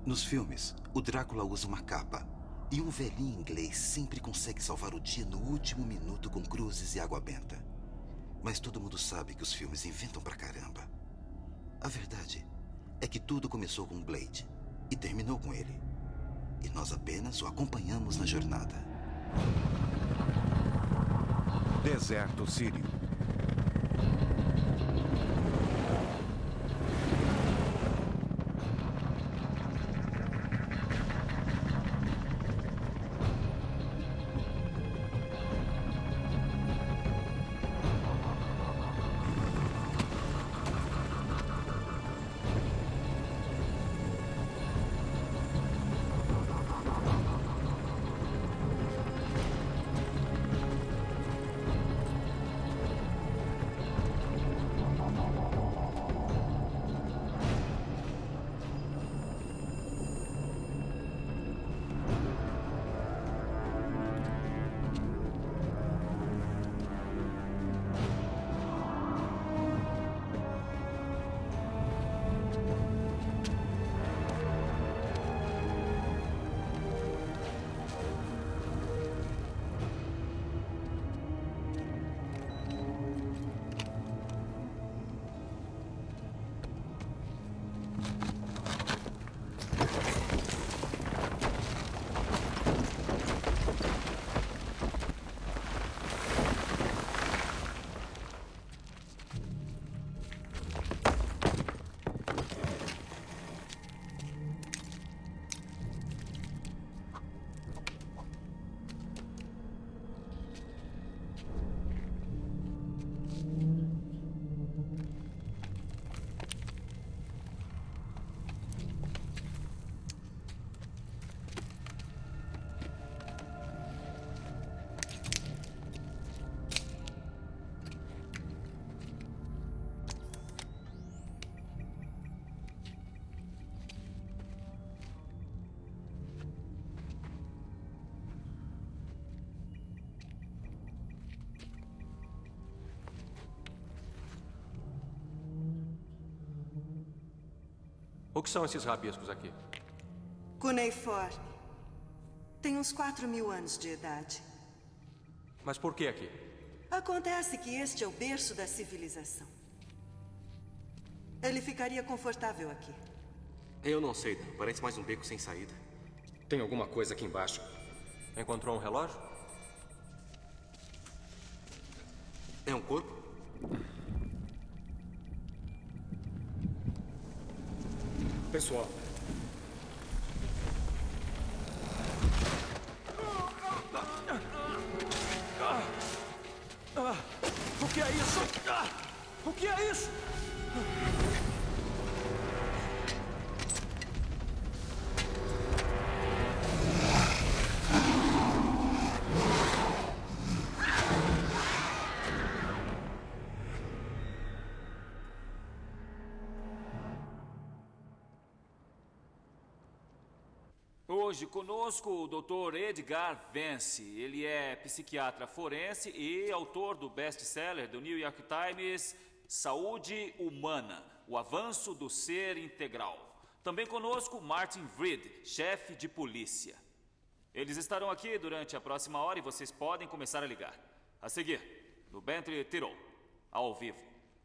Nos filmes, o Drácula usa uma capa. E um velhinho inglês sempre consegue salvar o dia no último minuto com cruzes e água benta. Mas todo mundo sabe que os filmes inventam pra caramba. A verdade é que tudo começou com Blade e terminou com ele. E nós apenas o acompanhamos na jornada. Deserto Sírio. O que são esses rabiscos aqui? Cuneiforme. Tem uns 4.000 anos de idade. Mas por que aqui? Acontece que este é o berço da civilização. Ele ficaria confortável aqui. Eu não sei, Dan. Parece mais um beco sem saída. Tem alguma coisa aqui embaixo. Encontrou um relógio? É um corpo? Pessoal. O que é isso? O que é isso? Hoje conosco o Dr. Edgar Vance. Ele é psiquiatra forense e autor do best-seller do New York Times, Saúde Humana, o avanço do ser integral. Também conosco Martin Vried, chefe de polícia. Eles estarão aqui durante a próxima hora e vocês podem começar a ligar. A seguir, no Bentley Tyrrell, ao vivo.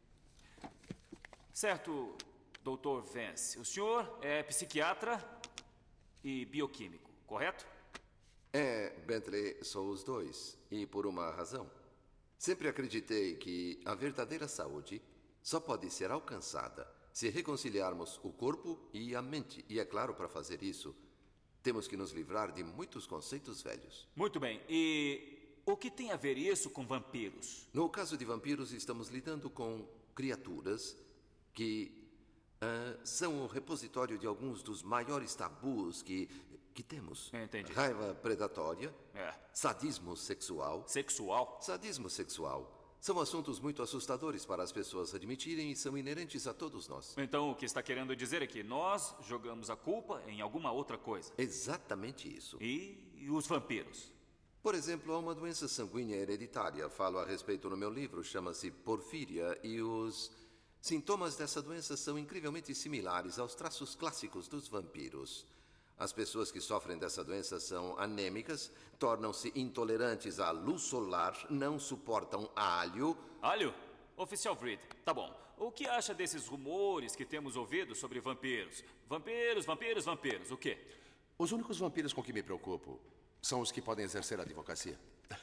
Certo, Dr. Vance, o senhor é psiquiatra e bioquímico, correto? Bentley, sou os dois. E por uma razão. Sempre acreditei que a verdadeira saúde só pode ser alcançada se reconciliarmos o corpo e a mente. E é claro, para fazer isso, temos que nos livrar de muitos conceitos velhos. Muito bem. E o que tem a ver isso com vampiros? No caso de vampiros, estamos lidando com criaturas que são o repositório de alguns dos maiores tabus que temos. Entendi. Raiva predatória, É. sadismo sexual. Sexual? Sadismo sexual. São assuntos muito assustadores para as pessoas admitirem e são inerentes a todos nós. Então o que está querendo dizer é que nós jogamos a culpa em alguma outra coisa. Exatamente isso. E os vampiros? Por exemplo, há uma doença sanguínea hereditária. Falo a respeito no meu livro, chama-se porfíria, e os Sintomas dessa doença são incrivelmente similares aos traços clássicos dos vampiros. As pessoas que sofrem dessa doença são anêmicas, tornam-se intolerantes à luz solar, não suportam alho. Alho? Oficial Reed, tá bom. O que acha desses rumores que temos ouvido sobre vampiros? Vampiros, vampiros, vampiros, o quê? Os únicos vampiros com que me preocupo são os que podem exercer a advocacia.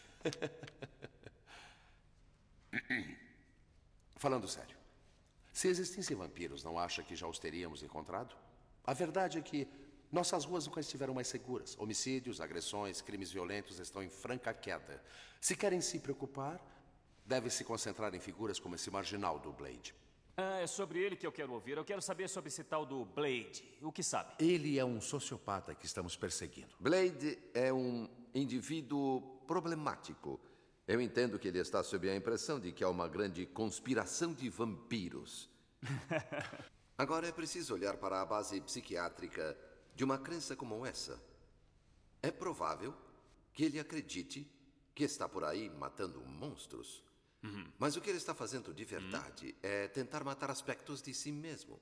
Falando sério, se existissem vampiros, não acha que já os teríamos encontrado? A verdade é que nossas ruas nunca estiveram mais seguras. Homicídios, agressões, crimes violentos estão em franca queda. Se querem se preocupar, deve se concentrar em figuras como esse marginal do Blade. Ah, é sobre ele que eu quero ouvir. Eu quero saber sobre esse tal do Blade. O que sabe? Ele é um sociopata que estamos perseguindo. Blade é um indivíduo problemático. Eu entendo que ele está sob a impressão de que há uma grande conspiração de vampiros. Agora é preciso olhar para a base psiquiátrica de uma crença como essa. É provável que ele acredite que está por aí matando monstros. Mas o que ele está fazendo de verdade é tentar matar aspectos de si mesmo.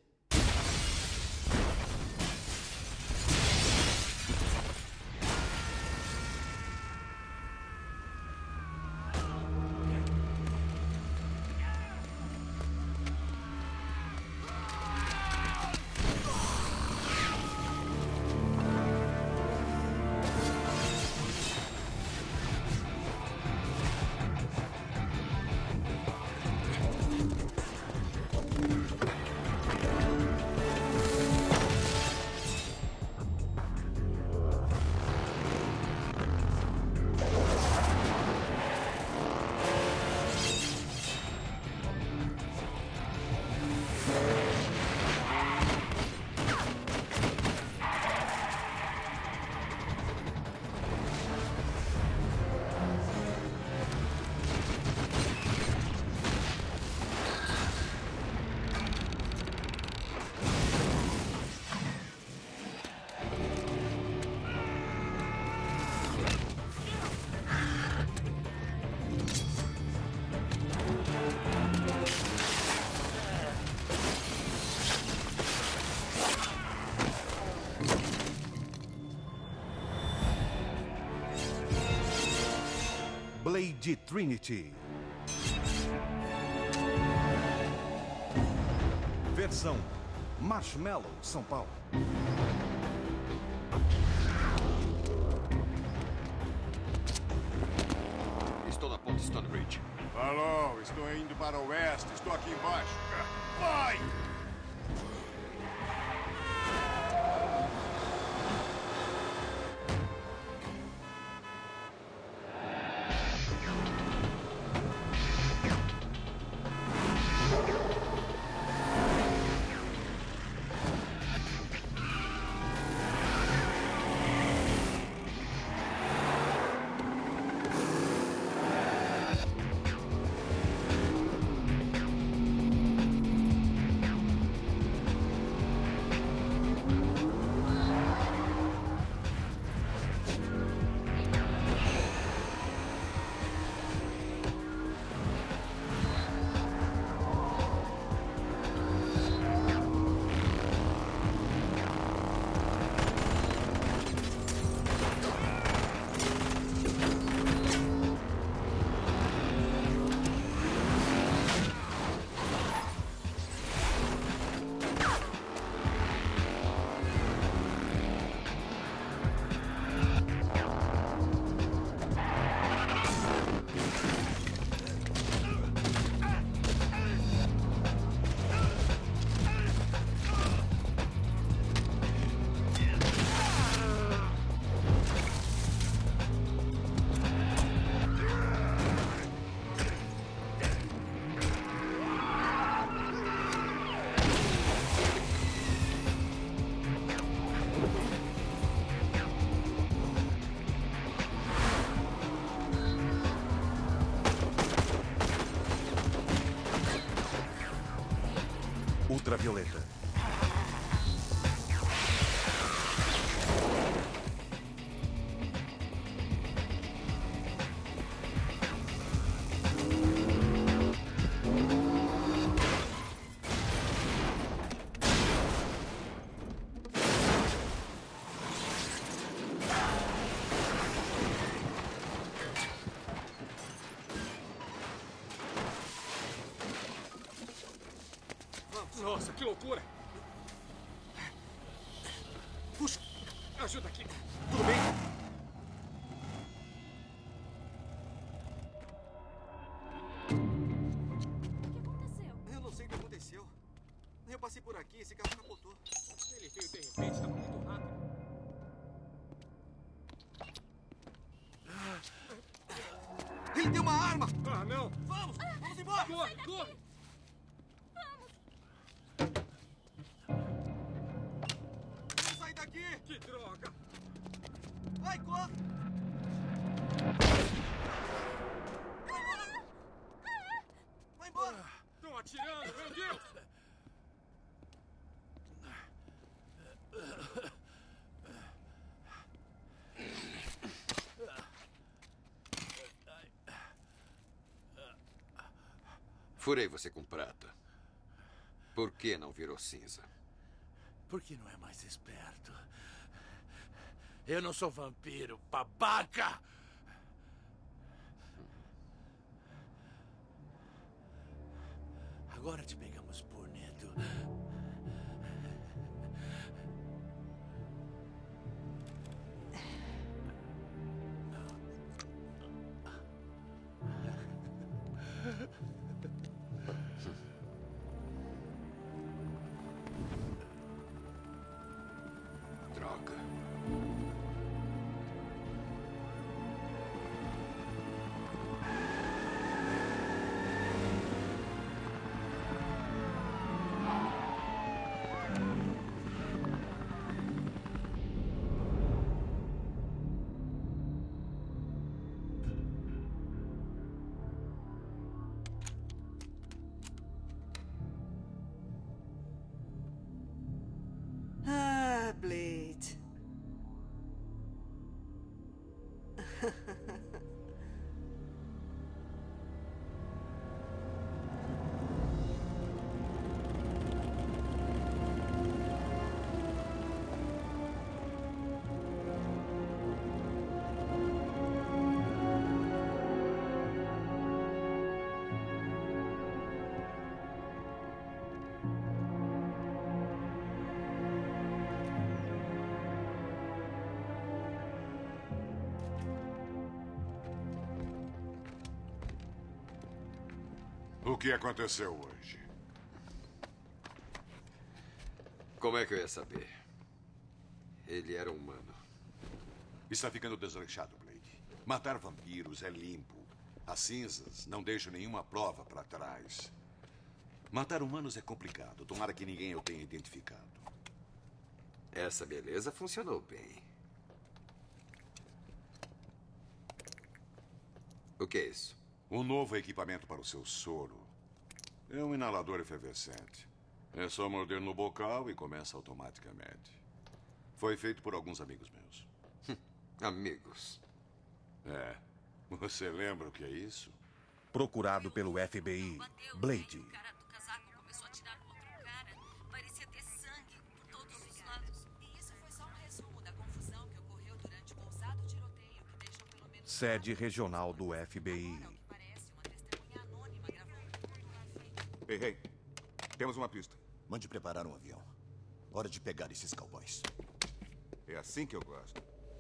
Blade Trinity. Versão Marshmallow, São Paulo. Estou na ponte Stonebridge. Alô, estou indo para o oeste. Estou aqui embaixo. Vai! Ultravioleta. Nossa, que loucura! Puxa! Ajuda aqui! Tudo bem? Eu não sei o que aconteceu. Eu passei por aqui e esse carro capotou. Ele veio de repente, estava muito rápido. Ele tem uma arma! Ah, não! Vamos! Vamos embora! Corre, corre! Vamos sair daqui! Que droga! Vai, corre! Vai embora! Estão atirando, meu Deus! Furei você com prata. Por que não virou cinza? Porque não é mais esperto. Eu não sou vampiro, babaca! Agora te pegamos bonito. Droga. Ah, Blade. O que aconteceu hoje? Como é que eu ia saber? Ele era humano. Está ficando desleixado, Blade. Matar vampiros é limpo. As cinzas não deixam nenhuma prova para trás. Matar humanos é complicado. Tomara que ninguém o tenha identificado. Essa beleza funcionou bem. O que é isso? Um novo equipamento para o seu soro. É um inalador efervescente. É só morder no bocal e começa automaticamente. Foi feito por alguns amigos meus. Amigos? É. Você lembra o que é isso? Procurado pelo FBI, Blade. O cara do casaco começou a atirar no outro cara. Parecia ter sangue por todos os lados. E isso foi só um resumo da confusão que ocorreu durante o ousado tiroteio que deixou pelo menos... Sede regional do FBI. Ei, hey, temos uma pista. Mande preparar um avião. Hora de pegar esses cowboys. É assim que eu gosto.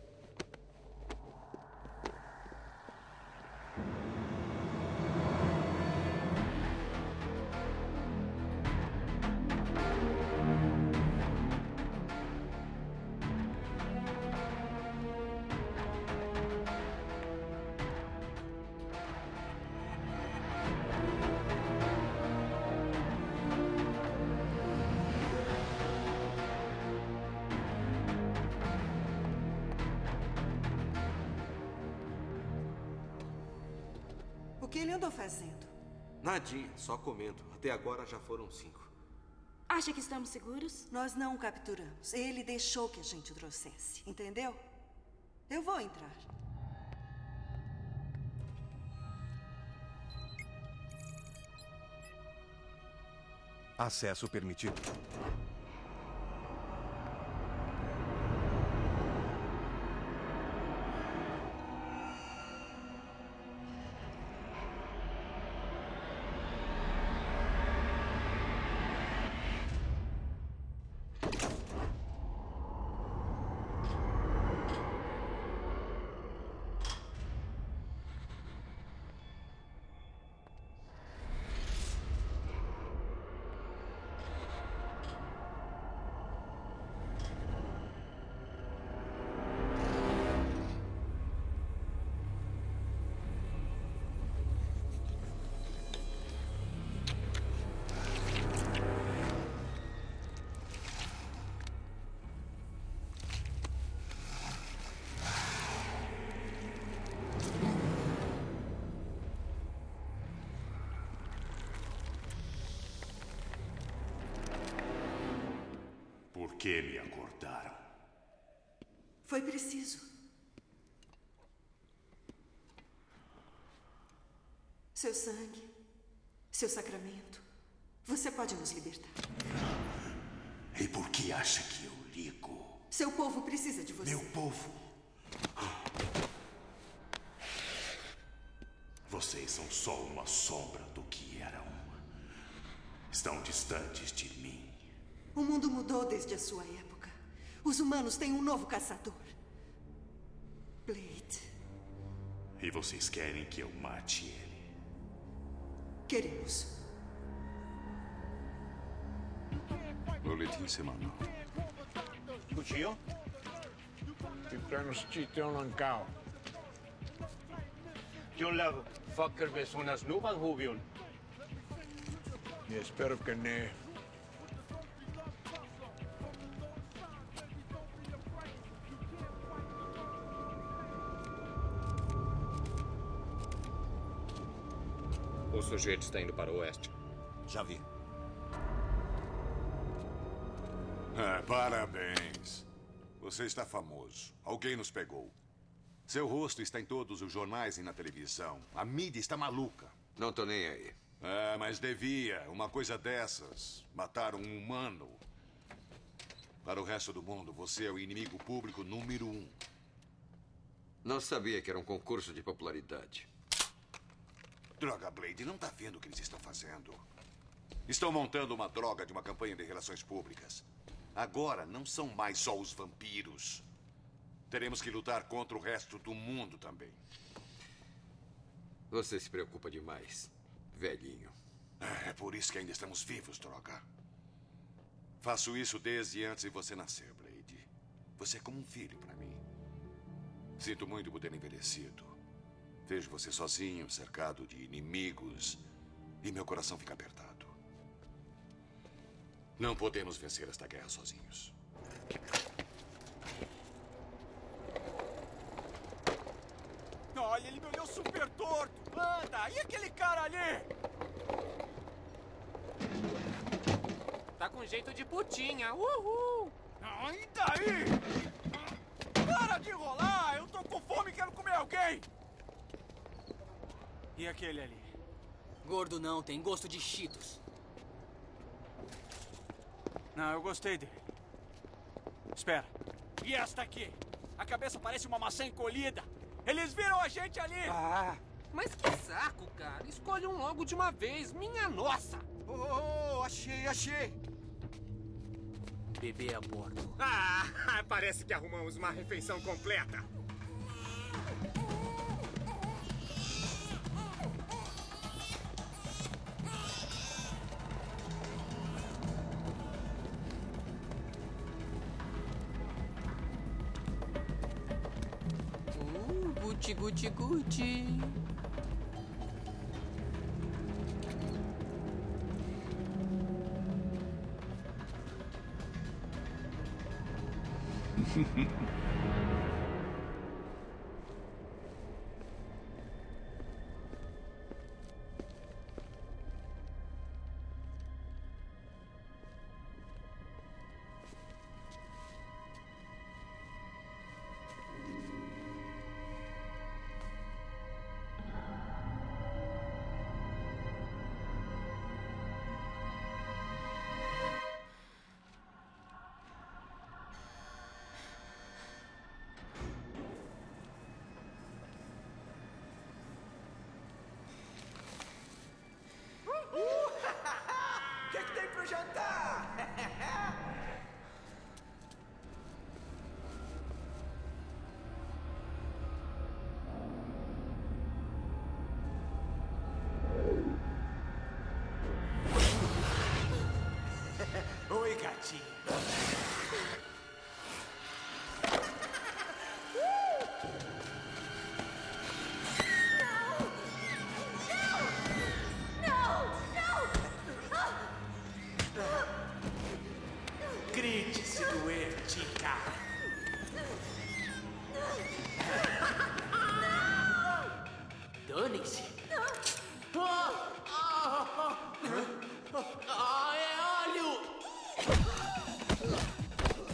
O que ele andou fazendo? Nadinha, só comendo. Até agora já foram 5. Acha que estamos seguros? Nós não o capturamos. Ele deixou que a gente o trouxesse. Entendeu? Eu vou entrar. Acesso permitido. que me acordaram? Foi preciso. Seu sangue, seu sacramento. Você pode nos libertar. E por que acha que eu ligo? Seu povo precisa de você. Meu povo? Vocês são só uma sombra do que eram. Estão distantes de mim. O mundo mudou desde a sua época. Os humanos têm um novo caçador. Blade. E vocês querem que eu mate ele? Queremos. Boletim semanal. Cuchillo? Citranos lancao. John Love, fucker ves unas nubes, Jubion. E espero que ne. O sujeito está indo para o oeste. Já vi. Parabéns. Você está famoso. Alguém nos pegou. Seu rosto está em todos os jornais e na televisão. A mídia está maluca. Não tô nem aí. Mas devia. Uma coisa dessas. Matar um humano. Para o resto do mundo, você é o inimigo público número 1. Não sabia que era um concurso de popularidade. Droga, Blade, não tá vendo o que eles estão fazendo? Estão montando uma droga de uma campanha de relações públicas. Agora não são mais só os vampiros. Teremos que lutar contra o resto do mundo também. Você se preocupa demais, velhinho. É por isso que ainda estamos vivos, droga. Faço isso desde antes de você nascer, Blade. Você é como um filho para mim. Sinto muito por ter envelhecido. Vejo você sozinho, cercado de inimigos, e meu coração fica apertado. Não podemos vencer esta guerra sozinhos. Olha, ele me olhou super torto. Anda, e aquele cara ali? Tá com jeito de putinha, uhul! E daí? Para de enrolar, eu tô com fome e quero comer alguém. E aquele ali? Gordo não, tem gosto de Cheetos. Não, eu gostei dele. Espera. E esta aqui? A cabeça parece uma maçã encolhida. Eles viram a gente ali! Mas que saco, cara. Escolhe um logo de uma vez, minha nossa! Achei! Bebê a bordo. Parece que arrumamos uma refeição completa. Gucci, Gucci. O que tem pro jantar? Oi, gatinho. Grite se doer, Tica. Dane-se. É óleo!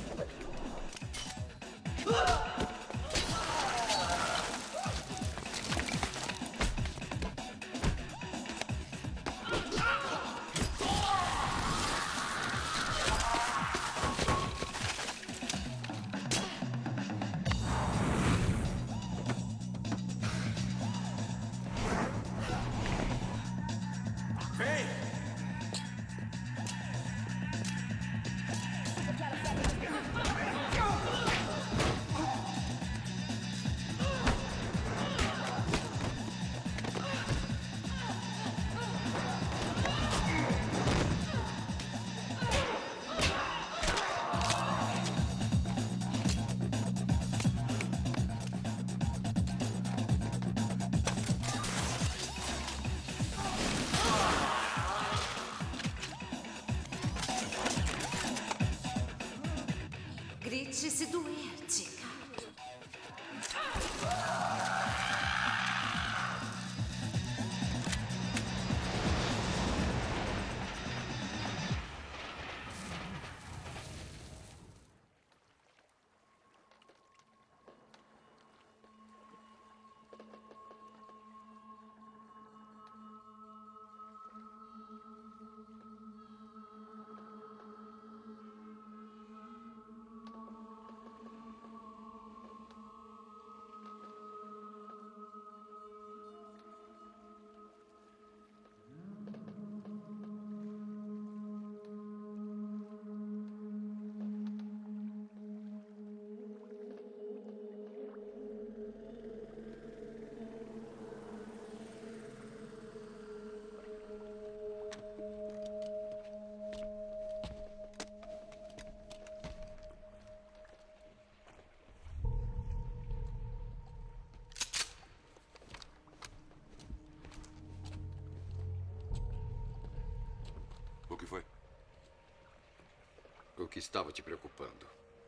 que estava te preocupando.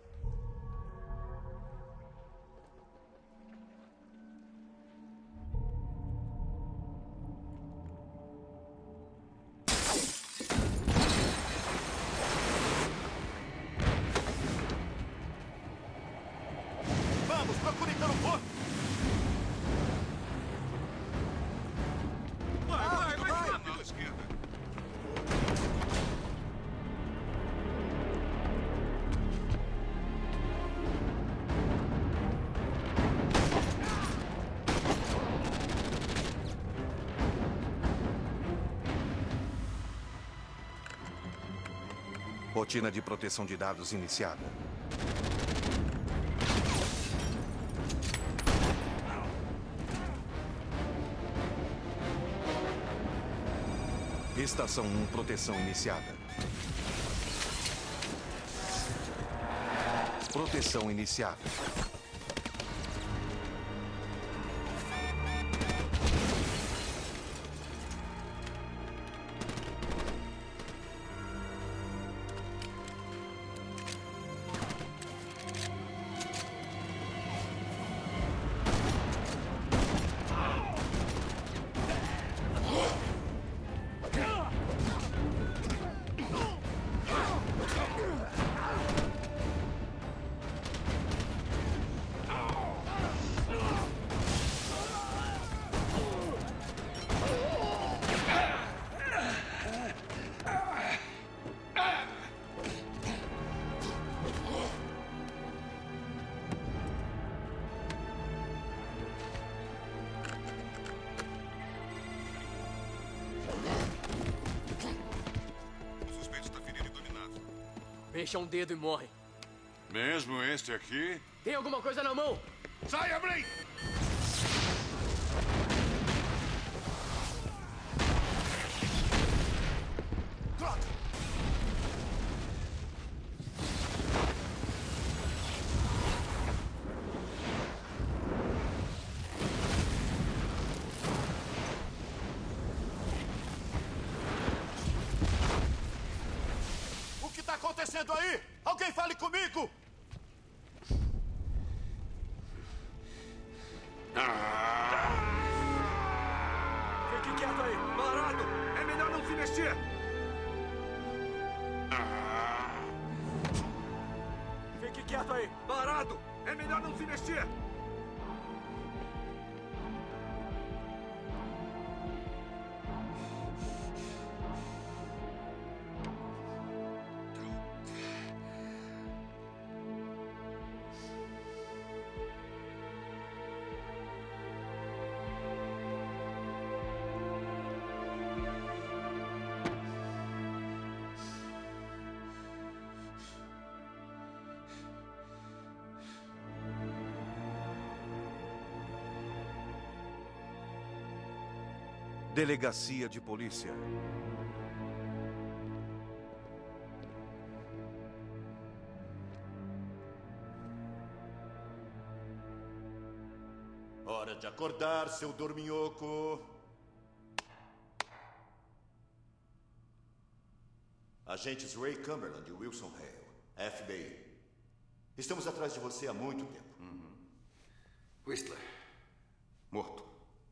Vamos, procurem pelo porto! Vai! Pela esquerda. Rotina de proteção de dados iniciada. Estação 1, proteção iniciada. Proteção iniciada. Mexa um dedo e morre. Mesmo este aqui? Tem alguma coisa na mão? Saia, Blade! Droga! O que está acontecendo aí? Alguém fale comigo! Fique quieto aí. Parado! É melhor não se mexer! Fique quieto aí. Parado! É melhor não se mexer! Delegacia de Polícia. Hora de acordar, seu dorminhoco. Agentes Ray Cumberland e Wilson Hale, FBI. Estamos atrás de você há muito tempo. Whistler. Morto.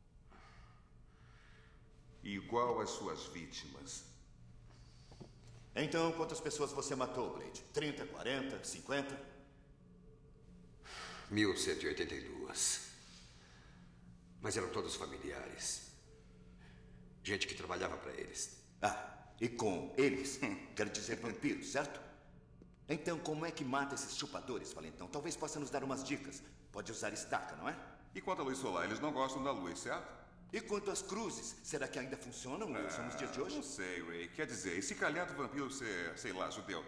Igual às suas vítimas. Então, quantas pessoas você matou, Blade? 30, 40, 50? 1182. Mas eram todos familiares. Gente que trabalhava para eles. Ah, e com eles, quero dizer vampiros, certo? Então, como é que mata esses chupadores, Valentão? Talvez possa nos dar umas dicas. Pode usar estaca, não é? E quanto à luz solar, eles não gostam da luz, certo? E quanto às cruzes, será que ainda funcionam, Wilson, nos dias de hoje? Não sei, Ray. Quer dizer, esse calhado vampiro ser, sei lá, judeu.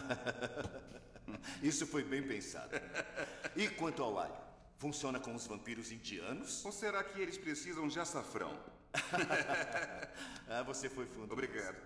Isso foi bem pensado. E quanto ao alho? Funciona com os vampiros indianos? Ou será que eles precisam de açafrão? Ah, você foi fundo. Obrigado.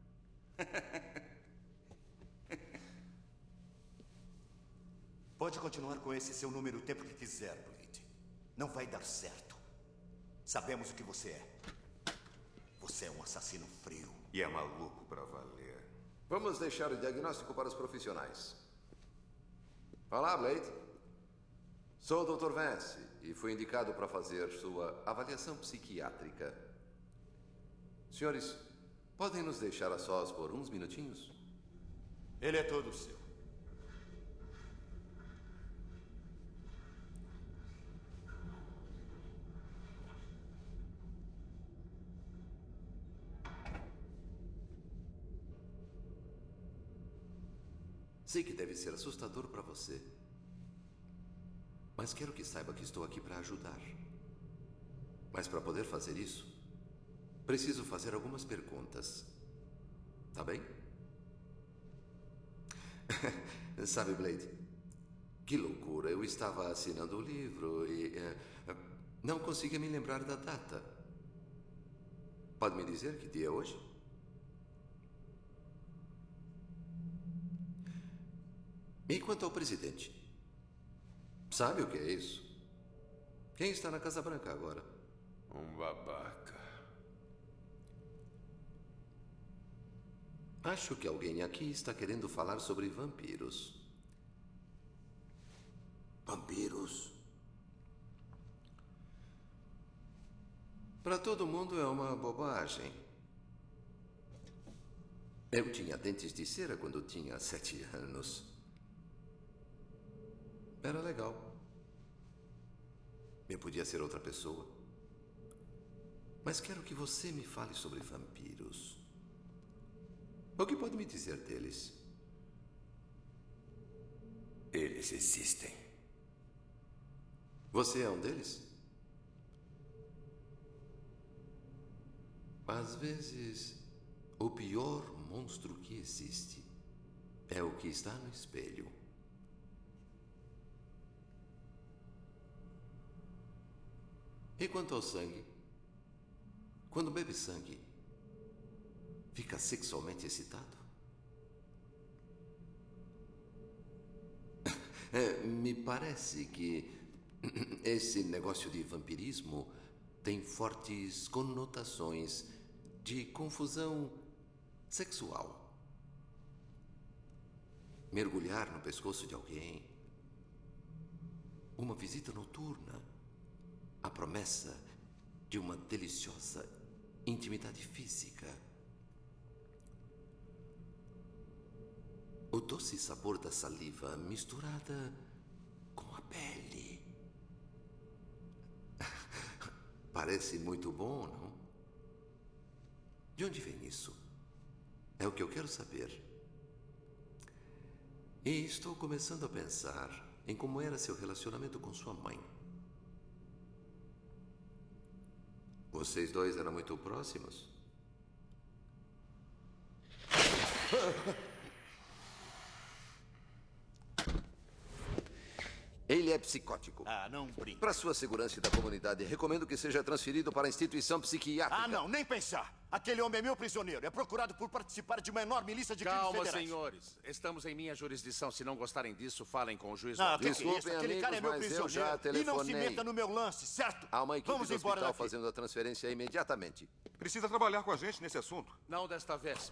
Pode continuar com esse seu número o tempo que quiser, Blade. Não vai dar certo. Sabemos o que você é. Você é um assassino frio. E é maluco pra valer. Vamos deixar o diagnóstico para os profissionais. Olá, Blade. Sou o Dr. Vance e fui indicado para fazer sua avaliação psiquiátrica. Senhores, podem nos deixar a sós por uns minutinhos? Ele é todo seu. Sei que deve ser assustador para você. Mas quero que saiba que estou aqui para ajudar. Mas para poder fazer isso, preciso fazer algumas perguntas. Tá bem? Sabe, Blade, que loucura. Eu estava assinando o livro e não conseguia me lembrar da data. Pode me dizer que dia é hoje? E quanto ao presidente? Sabe o que é isso? Quem está na Casa Branca agora? Um babaca. Acho que alguém aqui está querendo falar sobre vampiros. Vampiros? Para todo mundo é uma bobagem. Eu tinha dentes de cera quando tinha 7 anos. Era legal. Eu podia ser outra pessoa. Mas quero que você me fale sobre vampiros. O que pode me dizer deles? Eles existem. Você é um deles? Às vezes, o pior monstro que existe é o que está no espelho. E quanto ao sangue? Quando bebe sangue, fica sexualmente excitado? Me parece que esse negócio de vampirismo tem fortes conotações de confusão sexual. Mergulhar no pescoço de alguém, uma visita noturna, a promessa de uma deliciosa intimidade física. O doce sabor da saliva misturada com a pele. Parece muito bom, não? De onde vem isso? É o que eu quero saber. E estou começando a pensar em como era seu relacionamento com sua mãe. Vocês dois eram muito próximos? Ele é psicótico. Ah, não brinca. Para sua segurança e da comunidade, recomendo que seja transferido para a instituição psiquiátrica. Ah, não, nem pensar. Aquele homem é meu prisioneiro. É procurado por participar de uma enorme lista de crimes federais. Calma, senhores. Estamos em minha jurisdição. Se não gostarem disso, falem com o juiz. Não, Desculpem, aquele cara é meu prisioneiro. Eu já telefonei. E não se meta no meu lance, certo? Há uma equipe Vamos do embora hospital daqui. fazendo a transferência imediatamente. Precisa trabalhar com a gente nesse assunto. Não desta vez.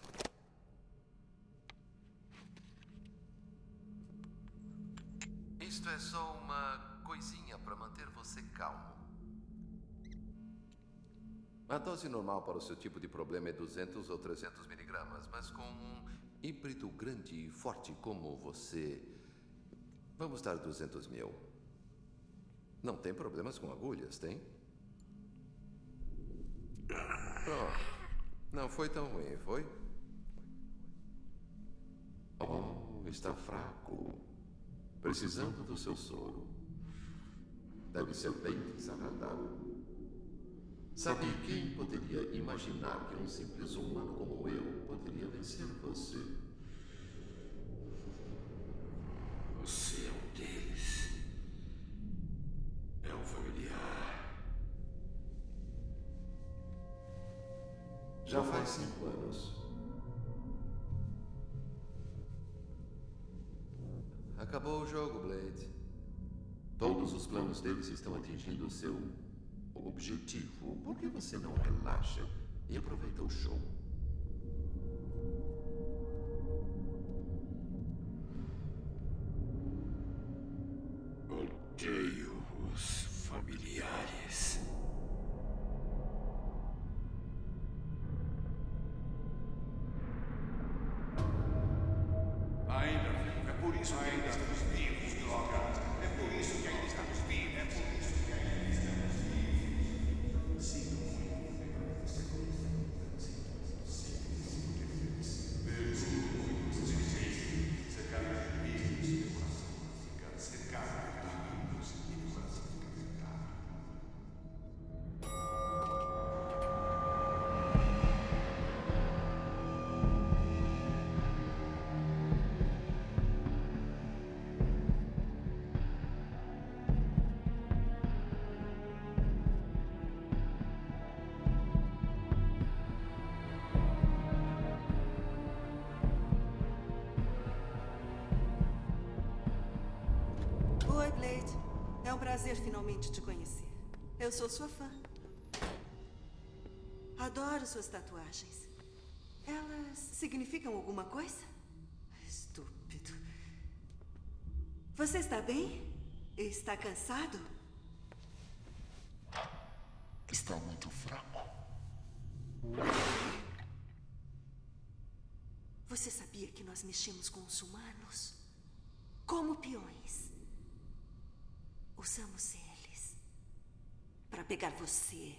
Isto é só uma coisinha para manter você calmo. A dose normal para o seu tipo de problema é 200 ou 300 miligramas, mas com um híbrido grande e forte como você, vamos dar 200 mil. Não tem problemas com agulhas, tem? Pronto. Não foi tão ruim, foi? Oh, está fraco. Precisando do seu soro. Deve ser bem desagradável. Sabe quem poderia imaginar que um simples humano como eu poderia vencer você? Você é um deles. É um familiar. Já faz 5 anos. Acabou o jogo, Blade. Todos os planos deles estão atingindo o seu objetivo. Por que você não relaxa e aproveita o show? isso que ainda estamos vivos, droga. É por isso que ainda estamos vivos. É por isso que ainda estamos vivos. Sim. Oi, Blade. É um prazer finalmente te conhecer. Eu sou sua fã. Adoro suas tatuagens. Elas significam alguma coisa? Estúpido. Você está bem? Está cansado? Está muito fraco. Você sabia que nós mexemos com os humanos? Como peões. Usamos eles para pegar você.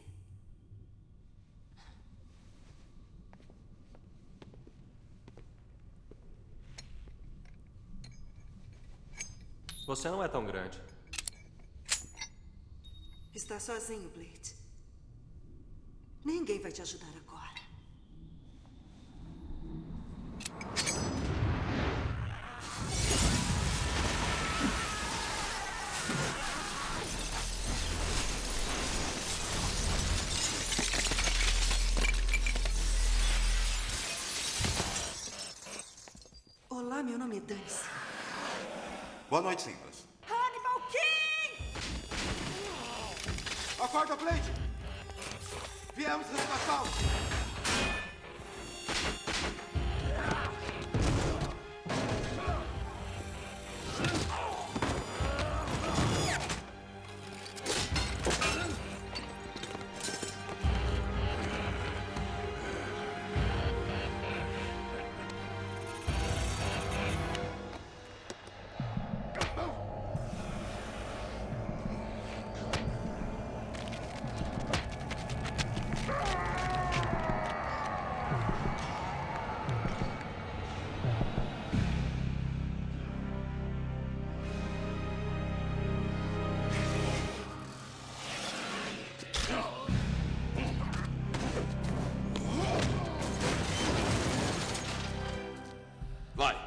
Você não é tão grande. Está sozinho, Blade. Ninguém vai te ajudar agora. Olá, meu nome é Dance. Boa noite, senhoras. Hannibal King! Acorda, Blade! Viemos resgatá-lo! Vai.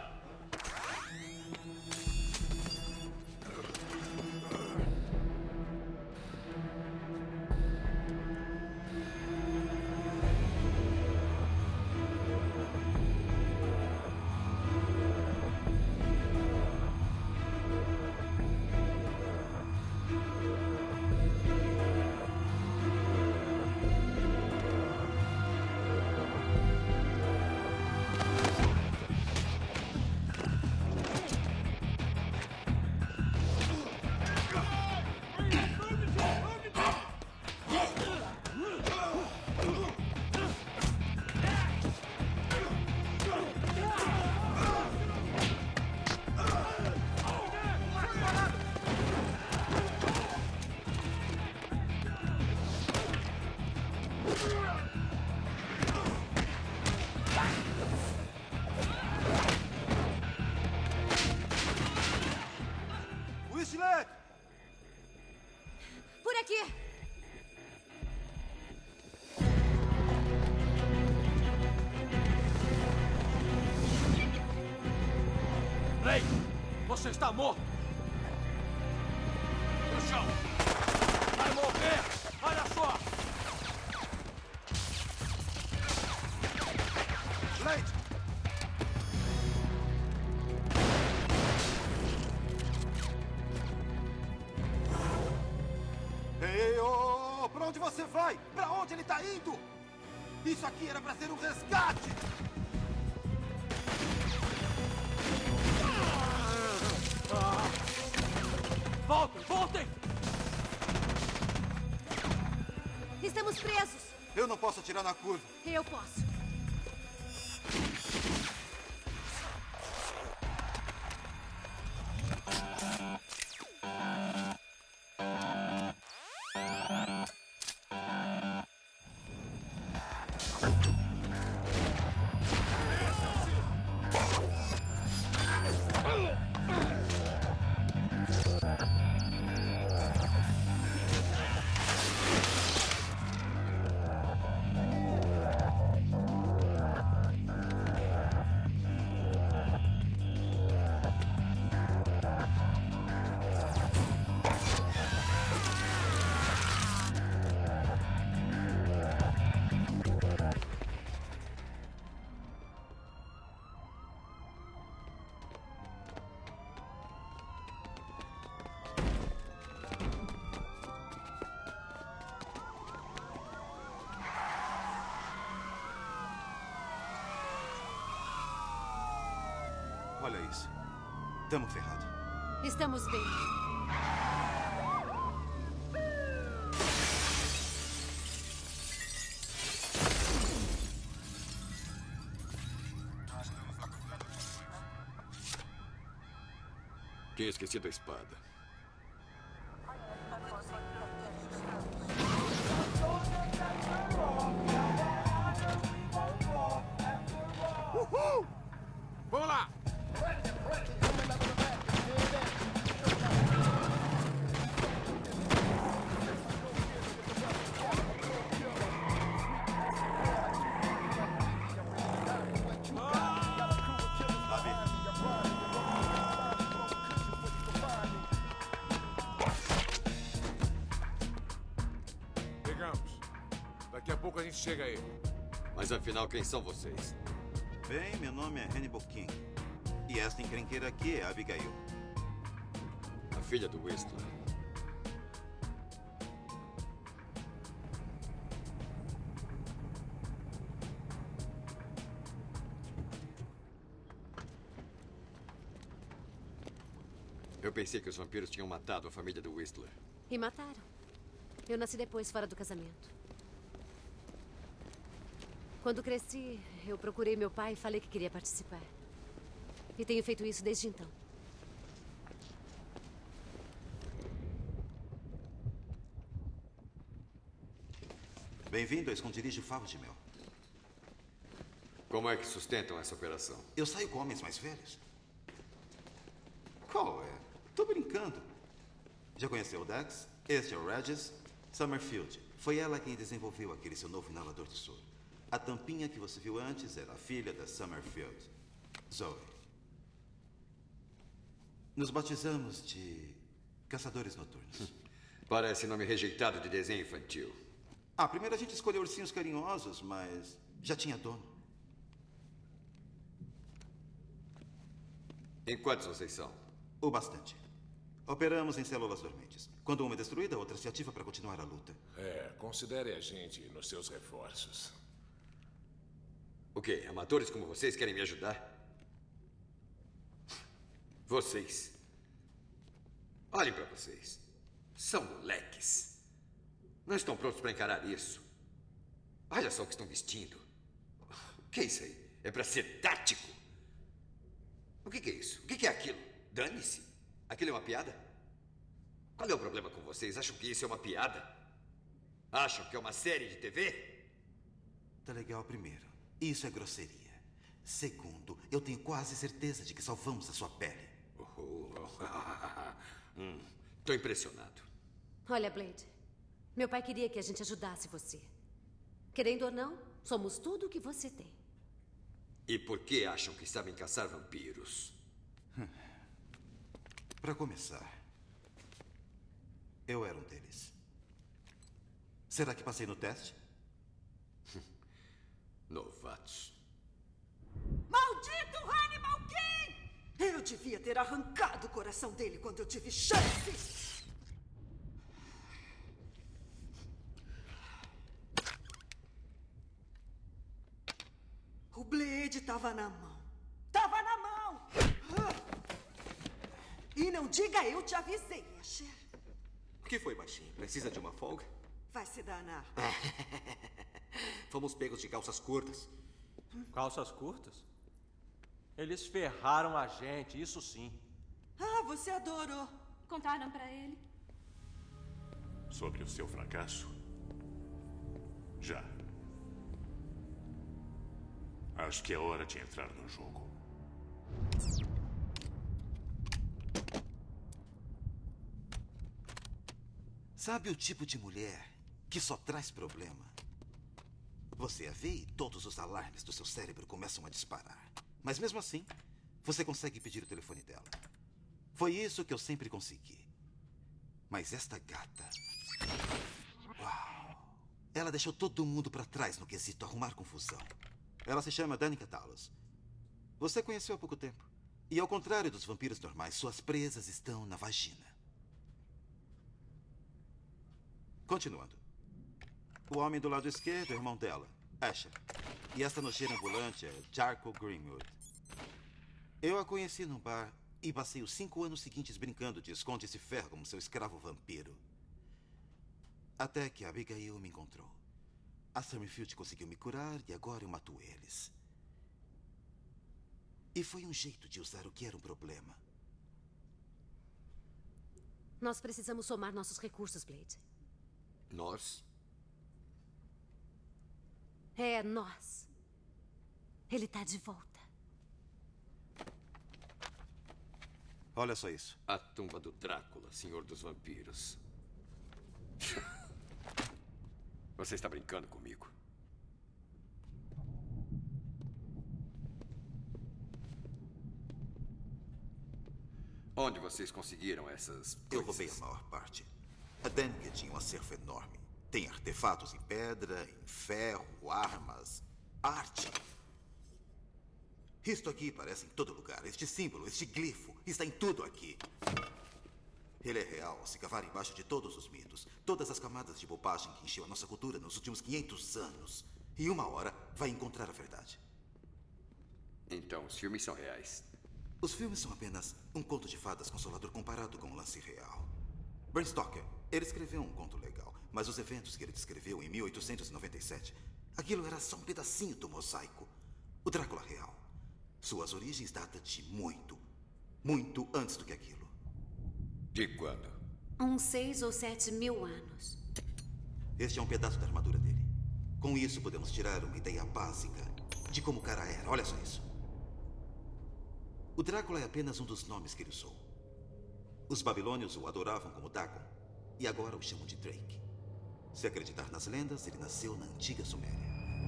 Whistler! Por aqui! Blade, você está morto! No chão! Vai morrer! Olha só! Blade! Ei, ô, pra onde você vai? Pra onde ele tá indo? Isso aqui era pra ser um resgate! Voltem, voltem! Estamos presos! Eu não posso atirar na curva. Eu posso. Olha isso. Tamo ferrado. Estamos bem. Tinha esquecido a espada. Uhul! Vamos lá! Pegamos. Daqui a pouco a gente chega aí. Mas afinal, quem são vocês? Bem, meu nome é Hannibal King. E esta encrenqueira aqui é a Abigail. A filha do Whistler. Eu pensei que os vampiros tinham matado a família do Whistler. E mataram. Eu nasci depois, fora do casamento. Quando cresci, eu procurei meu pai e falei que queria participar. E tenho feito isso desde então. Bem-vindo ao esconderijo Favo de Mel. Como é que sustentam essa operação? Eu saio com homens mais velhos. Qual é? Tô brincando. Já conheceu o Dax? Este é o Regis Summerfield. Foi ela quem desenvolveu aquele seu novo inalador de soro. A tampinha que você viu antes era a filha da Summerfield, Zoe. Nos batizamos de caçadores noturnos. Parece nome rejeitado de desenho infantil. Primeiro a gente escolheu ursinhos carinhosos, mas já tinha dono. Em quantos vocês são? O bastante. Operamos em células dormentes. Quando uma é destruída, a outra se ativa para continuar a luta. Considere a gente nos seus reforços. O quê? Amadores como vocês querem me ajudar? Vocês. Olhem para vocês. São moleques. Não estão prontos para encarar isso. Olha só o que estão vestindo. O que é isso aí? É para ser tático? O que é isso? O que é aquilo? Dane-se. Aquilo é uma piada? Qual é o problema com vocês? Acham que isso é uma piada? Acham que é uma série de TV? Tá legal, primeiro. Isso é grosseria. Segundo, eu tenho quase certeza de que salvamos a sua pele. Tô impressionado. Olha, Blade. Meu pai queria que a gente ajudasse você. Querendo ou não, somos tudo o que você tem. E por que acham que sabem caçar vampiros? Para começar, eu era um deles. Será que passei no teste? Novatos. Maldito Hannibal King! Eu devia ter arrancado o coração dele quando eu tive chance. O Blade estava na mão. Tava na mão! E não diga eu te avisei, Asher. O que foi, baixinho? Precisa de uma folga? Vai se danar. Fomos pegos de calças curtas. Calças curtas? Eles ferraram a gente, isso sim. Você adorou. Contaram pra ele? Sobre o seu fracasso? Já. Acho que é hora de entrar no jogo. Sabe o tipo de mulher que só traz problema? Você a vê e todos os alarmes do seu cérebro começam a disparar. Mas mesmo assim, você consegue pedir o telefone dela. Foi isso que eu sempre consegui. Mas esta gata... Uau! Ela deixou todo mundo para trás no quesito arrumar confusão. Ela se chama Danica Talos. Você conheceu há pouco tempo. E ao contrário dos vampiros normais, suas presas estão na vagina. Continuando. O homem do lado esquerdo é o irmão dela, Asher. E esta nojeira ambulante é Jarko Greenwood. Eu a conheci num bar e passei os 5 anos seguintes brincando de esconde-se ferro como seu escravo vampiro. Até que a Abigail me encontrou. A Summerfield conseguiu me curar e agora eu mato eles. E foi um jeito de usar o que era um problema. Nós precisamos somar nossos recursos, Blade. Nós? É, nós. Ele tá de volta. Olha só isso. A tumba do Drácula, senhor dos vampiros. Você está brincando comigo? Onde vocês conseguiram essas coisas? Eu roubei a maior parte. A Danica tinha um acervo enorme. Tem artefatos em pedra, em ferro, armas, arte. Isto aqui parece em todo lugar. Este símbolo, este glifo, está em tudo aqui. Ele é real, se cavar embaixo de todos os mitos, todas as camadas de bobagem que encheu a nossa cultura nos últimos 500 anos. E uma hora vai encontrar a verdade. Então, os filmes são reais. Os filmes são apenas um conto de fadas consolador comparado com um lance real. Bram Stoker, ele escreveu um conto legal, mas os eventos que ele descreveu em 1897, aquilo era só um pedacinho do mosaico. O Drácula real. Suas origens datam de muito antes do que aquilo. De quando? Uns 6 ou 7 mil anos. Este é um pedaço da armadura dele. Com isso, podemos tirar uma ideia básica de como o cara era. Olha só isso. O Drácula é apenas um dos nomes que ele usou. Os babilônios o adoravam como Dagon, e agora o chamam de Drake. Se acreditar nas lendas, ele nasceu na antiga Suméria.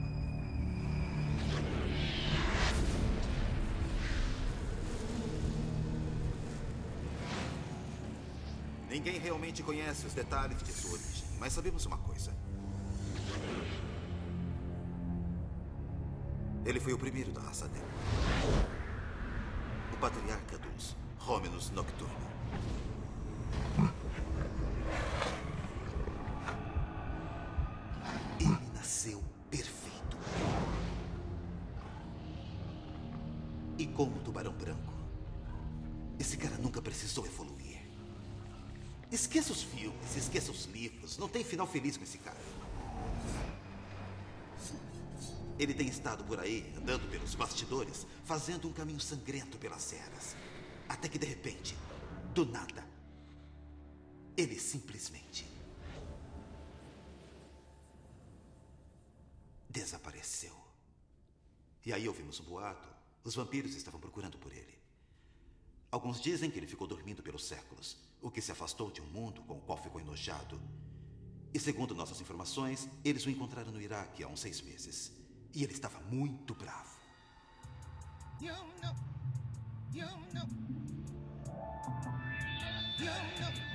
Ninguém realmente conhece os detalhes de sua origem, mas sabemos uma coisa. Ele foi o primeiro da raça dele. O patriarca dos Hominus Nocturna. Ele nasceu perfeito. E como o tubarão branco, esse cara nunca precisou evoluir. Esqueça os filmes, esqueça os livros. Não tem final feliz com esse cara. Ele tem estado por aí, andando pelos bastidores, fazendo um caminho sangrento pelas eras. Até que, de repente, do nada, ele simplesmente desapareceu. E aí ouvimos um boato. Os vampiros estavam procurando por ele. Alguns dizem que ele ficou dormindo pelos séculos, o que se afastou de um mundo com o qual ficou enojado. E segundo nossas informações, eles o encontraram no Iraque há uns 6 meses. E ele estava muito bravo. You know. You know. You know.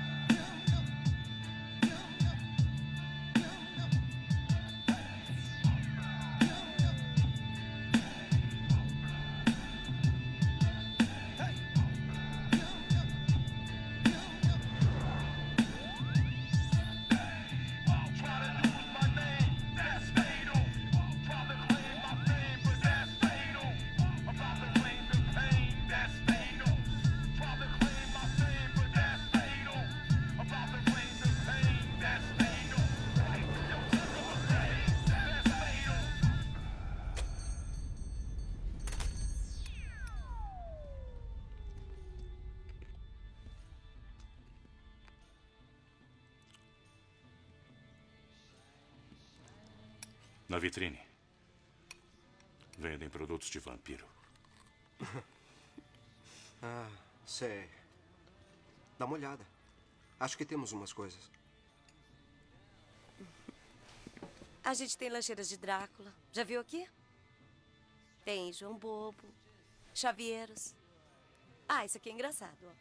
Na vitrine, vendem produtos de vampiro. Ah, sei. Dá uma olhada. Acho que temos umas coisas. A gente tem lancheiras de Drácula. Já viu aqui? Tem João Bobo, chaveiros. Ah, isso aqui é engraçado, ó.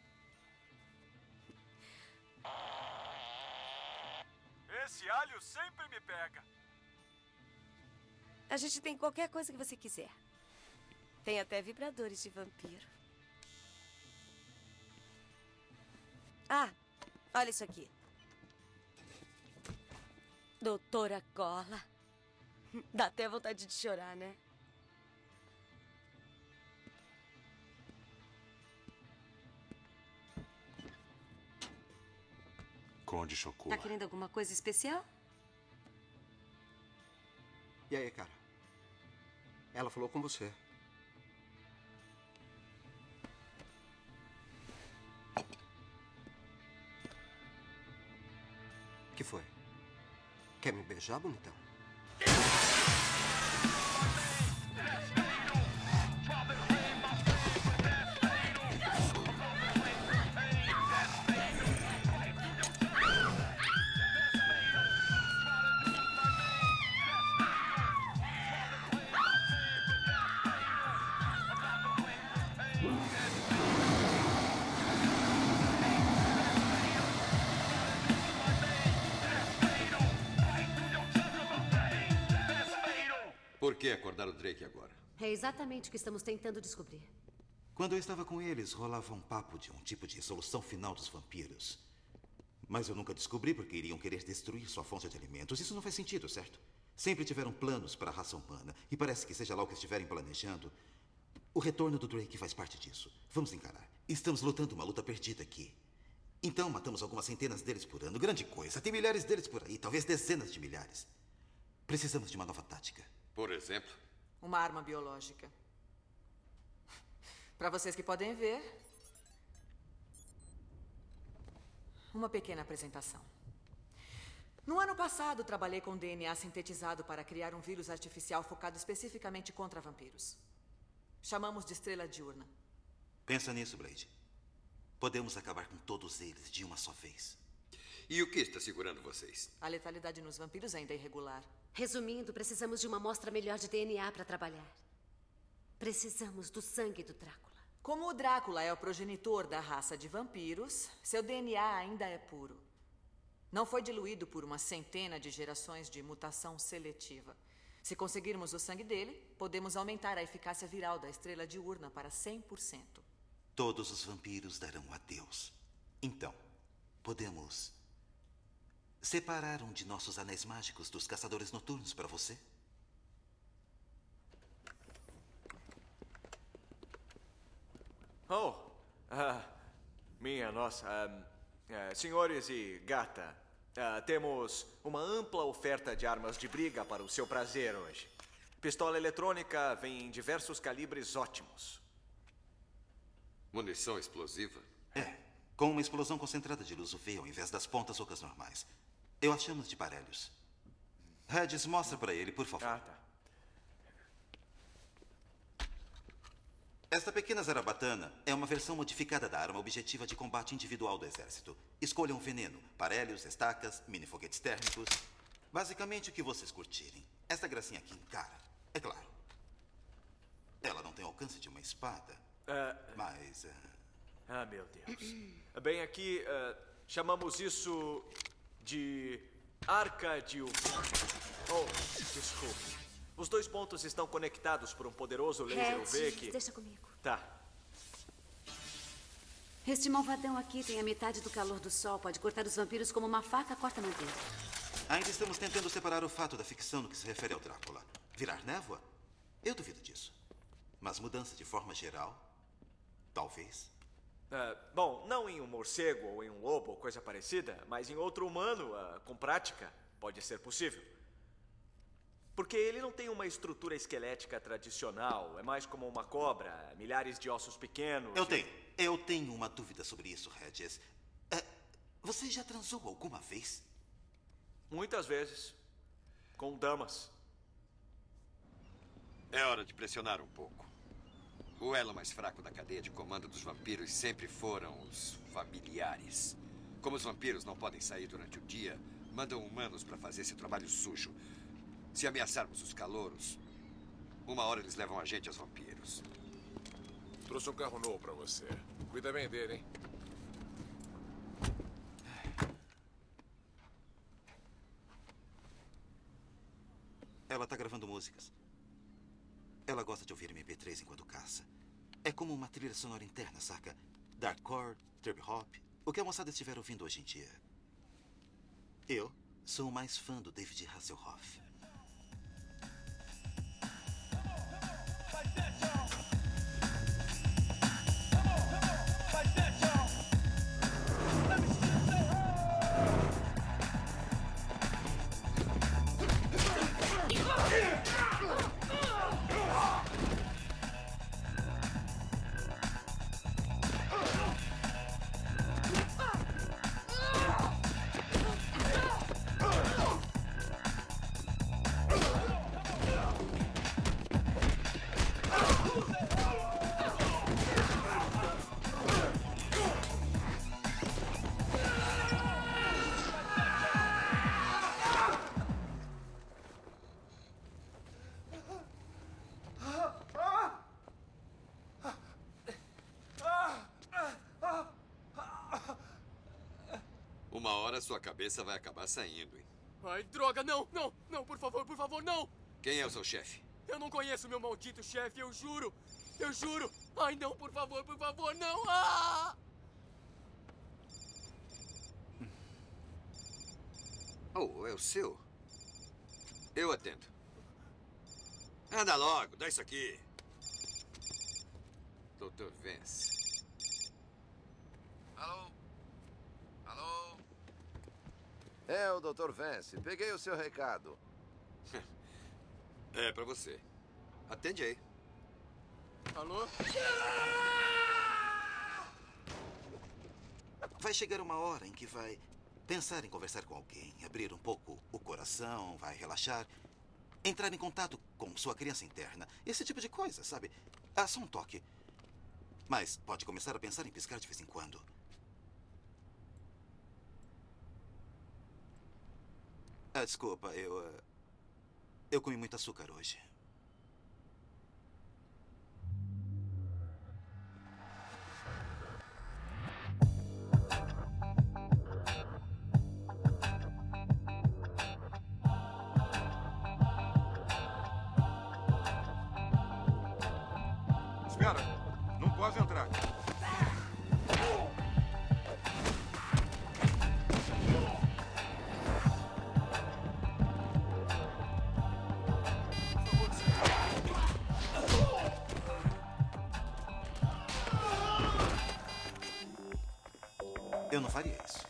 Esse alho sempre me pega. A gente tem qualquer coisa que você quiser. Tem até vibradores de vampiro. Ah, olha isso aqui. Doutora Cola. Dá até vontade de chorar, né? Conde Chocula. Tá querendo alguma coisa especial? E aí, cara? Ela falou com você. O que foi? Quer me beijar, bonitão? Por que acordar o Drake agora? É exatamente o que estamos tentando descobrir. Quando eu estava com eles, rolava um papo de um tipo de solução final dos vampiros. Mas eu nunca descobri porque iriam querer destruir sua fonte de alimentos. Isso não faz sentido, certo? Sempre tiveram planos para a raça humana. E parece que seja lá o que estiverem planejando, o retorno do Drake faz parte disso. Vamos encarar. Estamos lutando uma luta perdida aqui. Então matamos algumas centenas deles por ano. Grande coisa. Tem milhares deles por aí, talvez dezenas de milhares. Precisamos de uma nova tática. Por exemplo? Uma arma biológica. Para vocês que podem ver, uma pequena apresentação. No ano passado, trabalhei com DNA sintetizado para criar um vírus artificial focado especificamente contra vampiros. Chamamos de estrela diurna. Pensa nisso, Blade. Podemos acabar com todos eles de uma só vez. E o que está segurando vocês? A letalidade nos vampiros ainda é irregular. Resumindo, precisamos de uma amostra melhor de DNA para trabalhar. Precisamos do sangue do Drácula. Como o Drácula é o progenitor da raça de vampiros, seu DNA ainda é puro. Não foi diluído por uma centena de gerações de mutação seletiva. Se conseguirmos o sangue dele, podemos aumentar a eficácia viral da estrela diurna para 100%. Todos os vampiros darão adeus. Então, podemos separar um de nossos anéis mágicos dos caçadores noturnos para você? Oh, minha nossa. Senhores e gata, temos uma ampla oferta de armas de briga para o seu prazer hoje. Pistola eletrônica vem em diversos calibres ótimos. Munição explosiva? Com uma explosão concentrada de luz UV ao invés das pontas ocas normais. Eu as chamo de parelhos. Regis, mostra para ele, por favor. Tá. Esta pequena zarabatana é uma versão modificada da arma objetiva de combate individual do exército. Escolham um veneno, parelhos, estacas, mini-foguetes térmicos. Basicamente o que vocês curtirem. Esta gracinha aqui encara, é claro. Ela não tem alcance de uma espada, mas... meu Deus. Bem, aqui chamamos isso de arca de UV. Oh, desculpe. Os dois pontos estão conectados por um poderoso laser UV que... Deixa comigo. Tá. Este malvadão aqui tem a metade do calor do sol. Pode cortar os vampiros como uma faca corta manteiga. Ainda estamos tentando separar o fato da ficção no que se refere ao Drácula. Virar névoa? Eu duvido disso. Mas mudança de forma geral? Talvez. Bom, não em um morcego ou em um lobo ou coisa parecida, mas em outro humano, com prática, pode ser possível. Porque ele não tem uma estrutura esquelética tradicional. É mais como uma cobra, milhares de ossos pequenos. Eu tenho uma dúvida sobre isso, Regis. Você já transou alguma vez? Muitas vezes. Com damas. É hora de pressionar um pouco. O elo mais fraco da cadeia de comando dos vampiros sempre foram os familiares. Como os vampiros não podem sair durante o dia, mandam humanos para fazer esse trabalho sujo. Se ameaçarmos os calouros, uma hora eles levam a gente aos vampiros. Trouxe um carro novo pra você. Cuida bem dele, hein? Ela tá gravando músicas. Ela gosta de ouvir MP3 enquanto caça. É como uma trilha sonora interna, saca? Darkcore, trip hop, o que a moçada estiver ouvindo hoje em dia. Eu sou mais fã do David Hasselhoff. hora sua cabeça vai acabar saindo, hein? Ai, droga, não, não, não, por favor, não! Quem é o seu chefe? Eu não conheço meu maldito chefe, eu juro! Eu juro! Ai, não, por favor, não! Ah! Oh, é o seu? Eu atendo. Anda logo, dá isso aqui. Dr. Vance. Alô? Alô? É o Dr. Vance. Peguei o seu recado. É pra você. Atende aí. Alô? Vai chegar uma hora em que vai pensar em conversar com alguém, abrir um pouco o coração, vai relaxar, entrar em contato com sua criança interna. Esse tipo de coisa, sabe? É só um toque. Mas pode começar a pensar em piscar de vez em quando. Desculpa, eu comi muito açúcar hoje. Espera, não pode entrar. Eu não faria isso.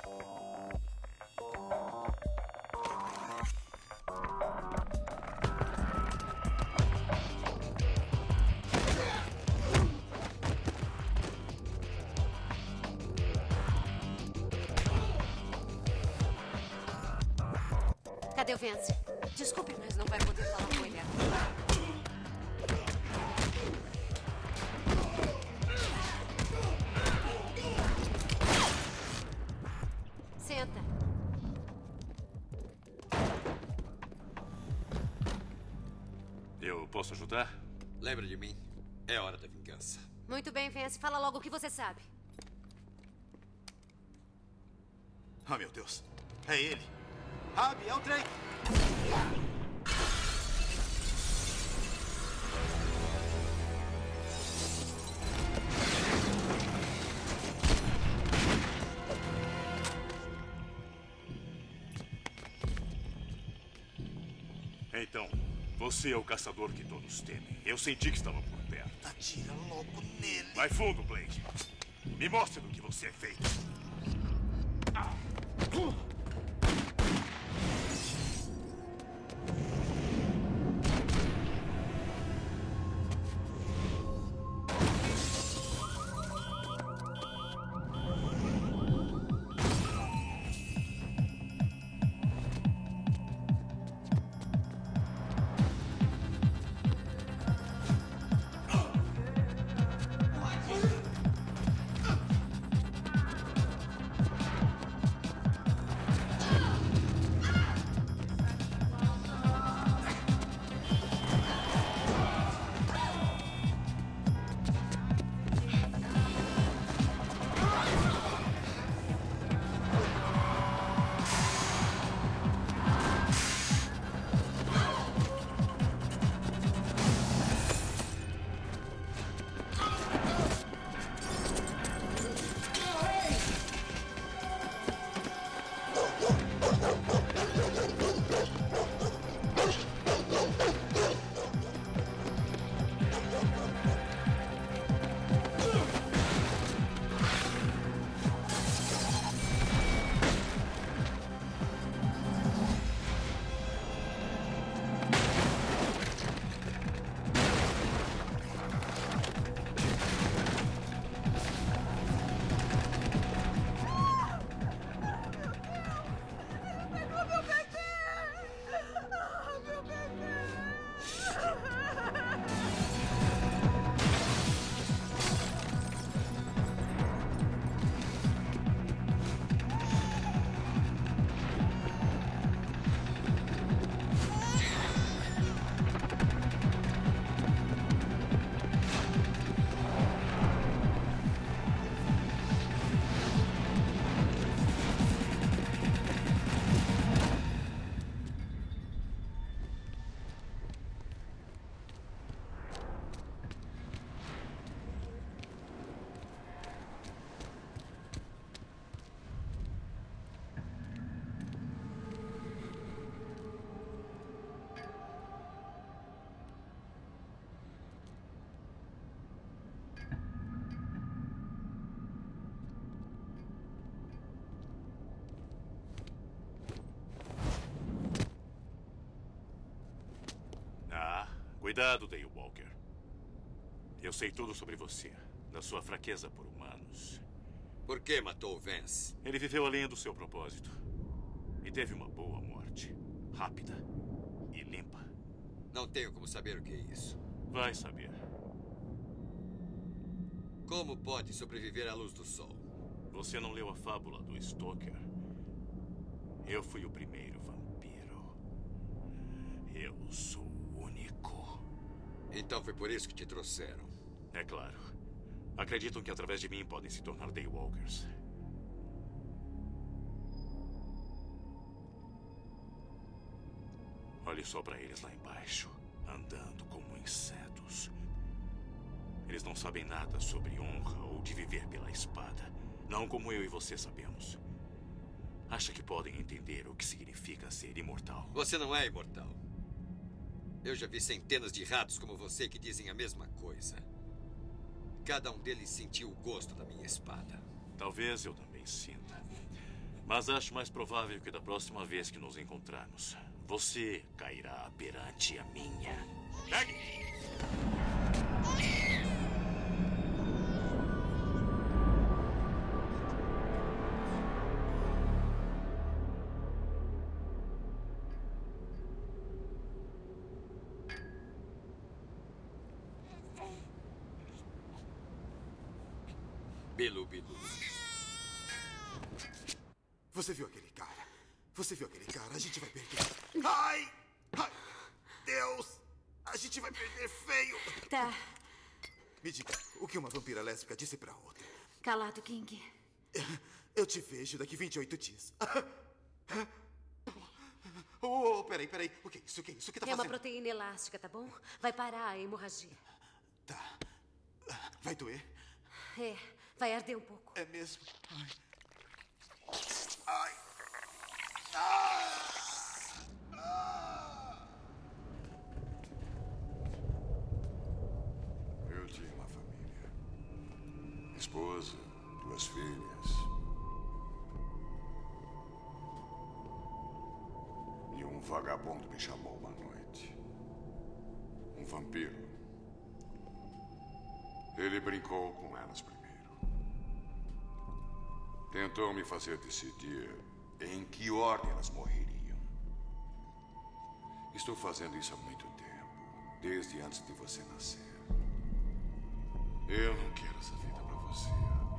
Cadê o Vance? Desculpe, mas não vai poder falar com ele agora. Senta. Eu posso ajudar? Lembra de mim? É hora da vingança. Muito bem, Vance. Fala logo o que você sabe. Ah, meu Deus. É ele. Rabi, é o trem! Então, você é o caçador que todos temem. Eu senti que estava por perto. Atira logo nele. Vai fundo, Blade. Me mostre do que você é feito. Cuidado, Daywalker. Eu sei tudo sobre você, da sua fraqueza por humanos. Por que matou o Vance? Ele viveu além do seu propósito. E teve uma boa morte. Rápida e limpa. Não tenho como saber o que é isso. Vai saber. Como pode sobreviver à luz do sol? Você não leu a fábula do Stoker? Eu fui o primeiro vampiro. Eu sou o único. Então foi por isso que te trouxeram. É claro. Acreditam que através de mim podem se tornar Daywalkers. Olhe só para eles lá embaixo, andando como insetos. Eles não sabem nada sobre honra ou de viver pela espada. Não como eu e você sabemos. Acha que podem entender o que significa ser imortal? Você não é imortal. Eu já vi centenas de ratos como você que dizem a mesma coisa. Cada um deles sentiu o gosto da minha espada. Talvez eu também sinta. Mas acho mais provável que da próxima vez que nos encontrarmos, você cairá perante a minha. Pegue! Bilu, Bilu. Você viu aquele cara? Você viu aquele cara? A gente vai perder. Ai! Ai! Deus! A gente vai perder feio! Tá. Me diga, o que uma vampira lésbica disse pra outra? Calado, King. Eu te vejo daqui 28 dias. Oh, peraí. O que é isso? O que é isso? O que tá É uma fazendo? proteína elástica, tá bom? Vai parar a hemorragia. Tá. Vai doer? É, vai arder um pouco. É mesmo? Ai. Ai. Ah! Ah! Eu tinha uma família. Esposa, 2 filhas. E um vagabundo me chamou uma noite. Um vampiro. Ele brincou com elas primeiro. Tentou me fazer decidir em que ordem elas morreriam. Estou fazendo isso há muito tempo, desde antes de você nascer. Eu não quero essa vida pra você.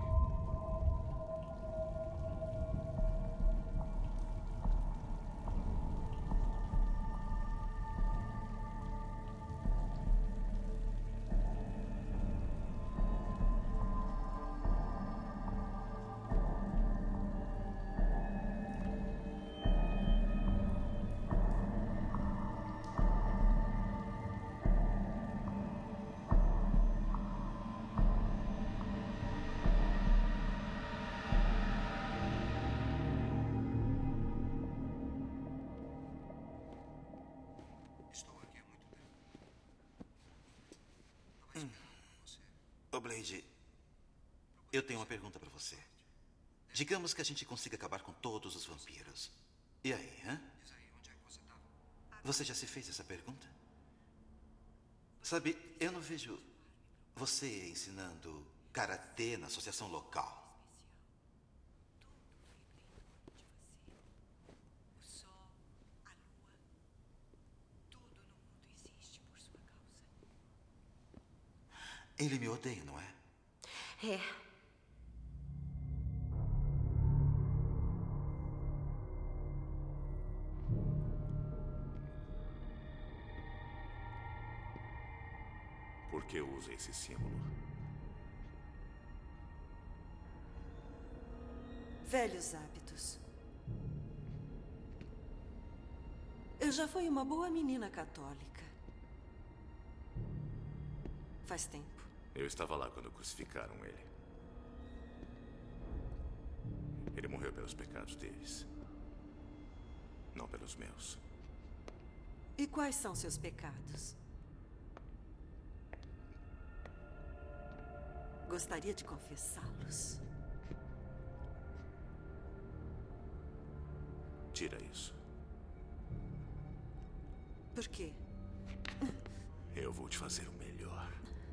Ô, Blade, eu tenho uma pergunta pra você. Digamos que a gente consiga acabar com todos os vampiros. E aí, hã? Você já se fez essa pergunta? Sabe, eu não vejo você ensinando karatê na associação local. Ele me odeia, não é? É. Por que usa esse símbolo? Velhos hábitos. Eu já fui uma boa menina católica. Faz tempo. Eu estava lá quando crucificaram ele. Ele morreu pelos pecados deles, não pelos meus. E quais são seus pecados? Gostaria de confessá-los. Tira isso. Por quê? Eu vou te fazer o melhor.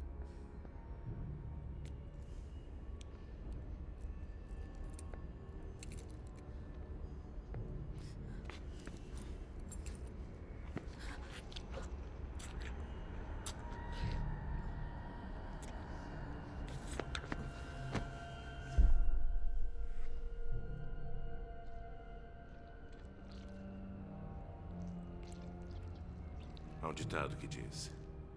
Há um ditado que diz: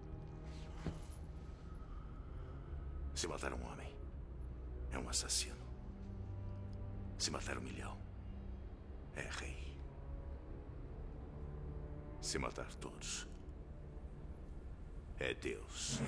se matar um homem, é um assassino. Se matar 1 milhão, é rei. Se matar todos, é Deus.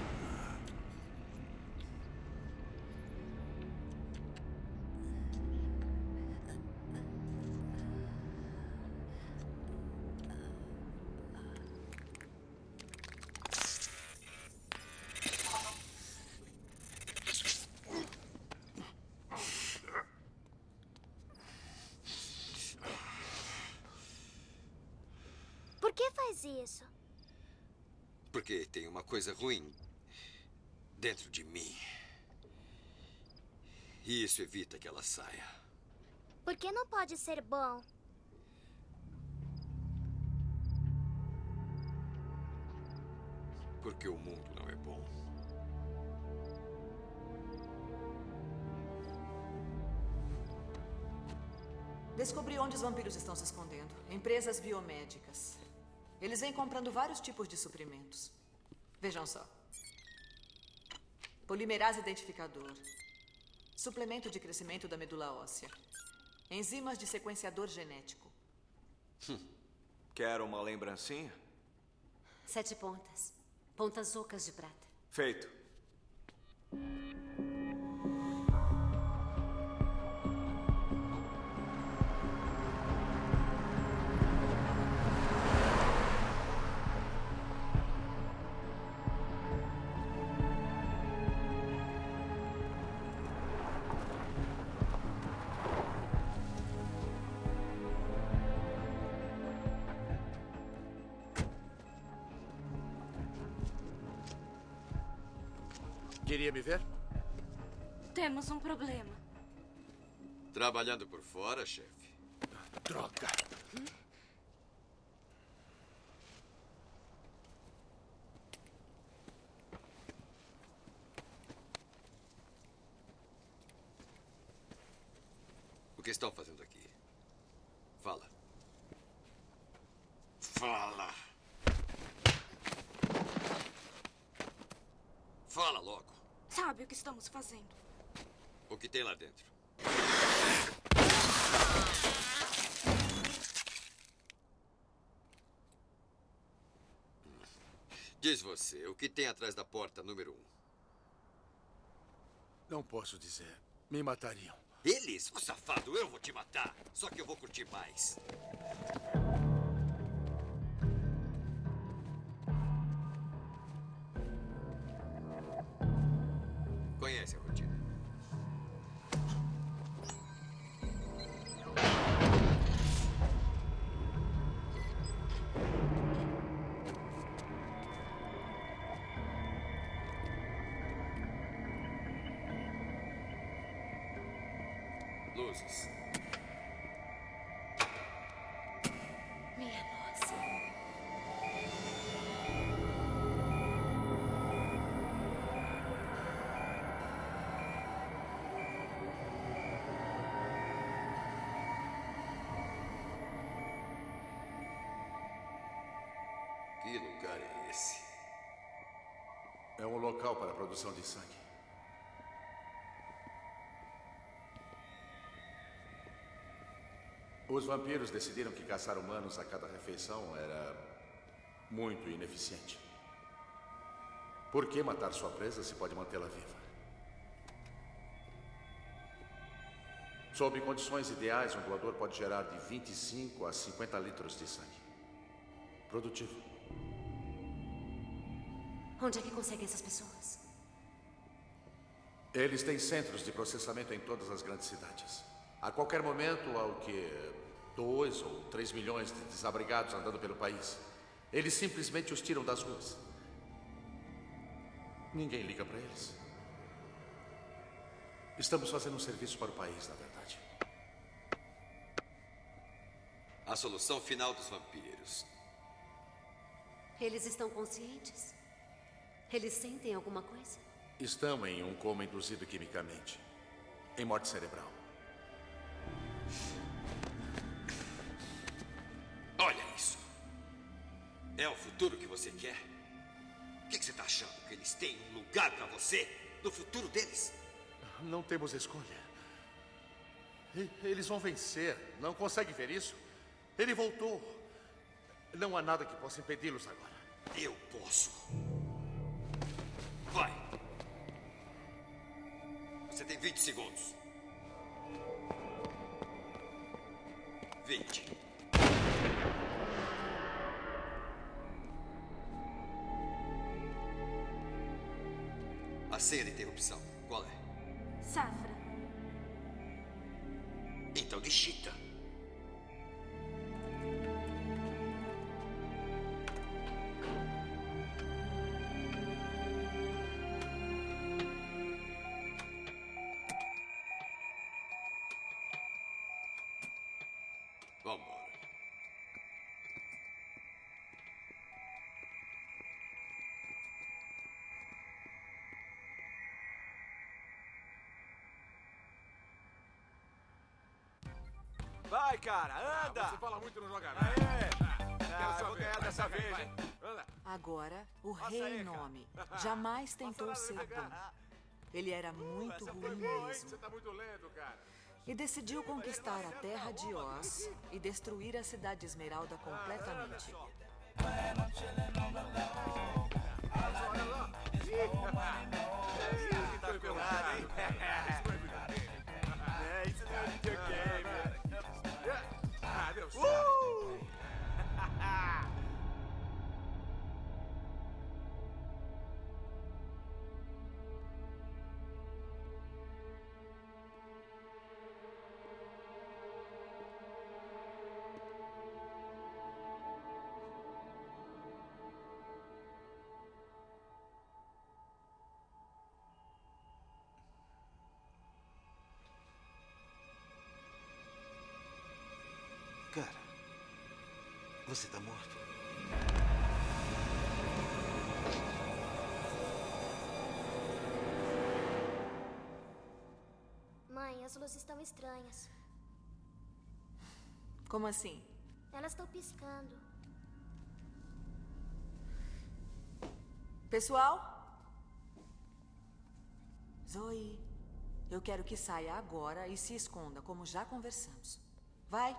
Por que faz isso? Porque tem uma coisa ruim dentro de mim. E isso evita que ela saia. Por que não pode ser bom? Porque o mundo não é bom. Descobri onde os vampiros estão se escondendo. Empresas biomédicas. Eles vêm comprando vários tipos de suprimentos. Vejam só. Polimerase identificador. Suplemento de crescimento da medula óssea. Enzimas de sequenciador genético. Quer uma lembrancinha? 7 pontas. Pontas ocas de prata. Feito. Queria me ver? Temos um problema. Trabalhando por fora, chefe. Droga. O que estão fazendo aqui? Fala. Fala. Fala logo. Sabe o que estamos fazendo? O que tem lá dentro? Diz você, o que tem atrás da porta número 1? Não posso dizer. Me matariam. Eles? Ô safado, eu vou te matar. Só que eu vou curtir mais. Conhece a rotina. Luzes. Minha nossa. Que lugar é esse? É um local para a produção de sangue. Os vampiros decidiram que caçar humanos a cada refeição era muito ineficiente. Por que matar sua presa se pode mantê-la viva? Sob condições ideais, um doador pode gerar de 25 a 50 litros de sangue. Produtivo. Onde é que conseguem essas pessoas? Eles têm centros de processamento em todas as grandes cidades. A qualquer momento, há o quê? 2 ou 3 milhões de desabrigados andando pelo país. Eles simplesmente os tiram das ruas. Ninguém liga para eles. Estamos fazendo um serviço para o país, na verdade. A solução final dos vampiros. Eles estão conscientes? Eles sentem alguma coisa? Estão em um coma induzido quimicamente. Em morte cerebral. Olha isso. É o futuro que você quer? O que você está achando? Que eles têm um lugar para você no futuro deles? Não temos escolha. Eles vão vencer. Não consegue ver isso? Ele voltou. Não há nada que possa impedi-los agora. Eu posso. Vai. Você tem 20 segundos. 20. A senha de interrupção, qual é? Safra. Então digita. Vambora. Vai, cara, anda! Você fala muito, não joga nada. Eu vou ganhar dessa vez, hein? Agora, o rei Nome jamais tentou ser bom. Ele era muito ruim mesmo. Você tá muito lento, cara. E decidiu conquistar a terra de Oz e destruir a cidade Esmeralda completamente. Tá com nada, hein? Isso não é videogame. Ah, deu certo. Cara, você tá morto. Mãe, as luzes estão estranhas. Como assim? Elas estão piscando. Pessoal? Zoe, eu quero que saia agora e se esconda, como já conversamos. Vai.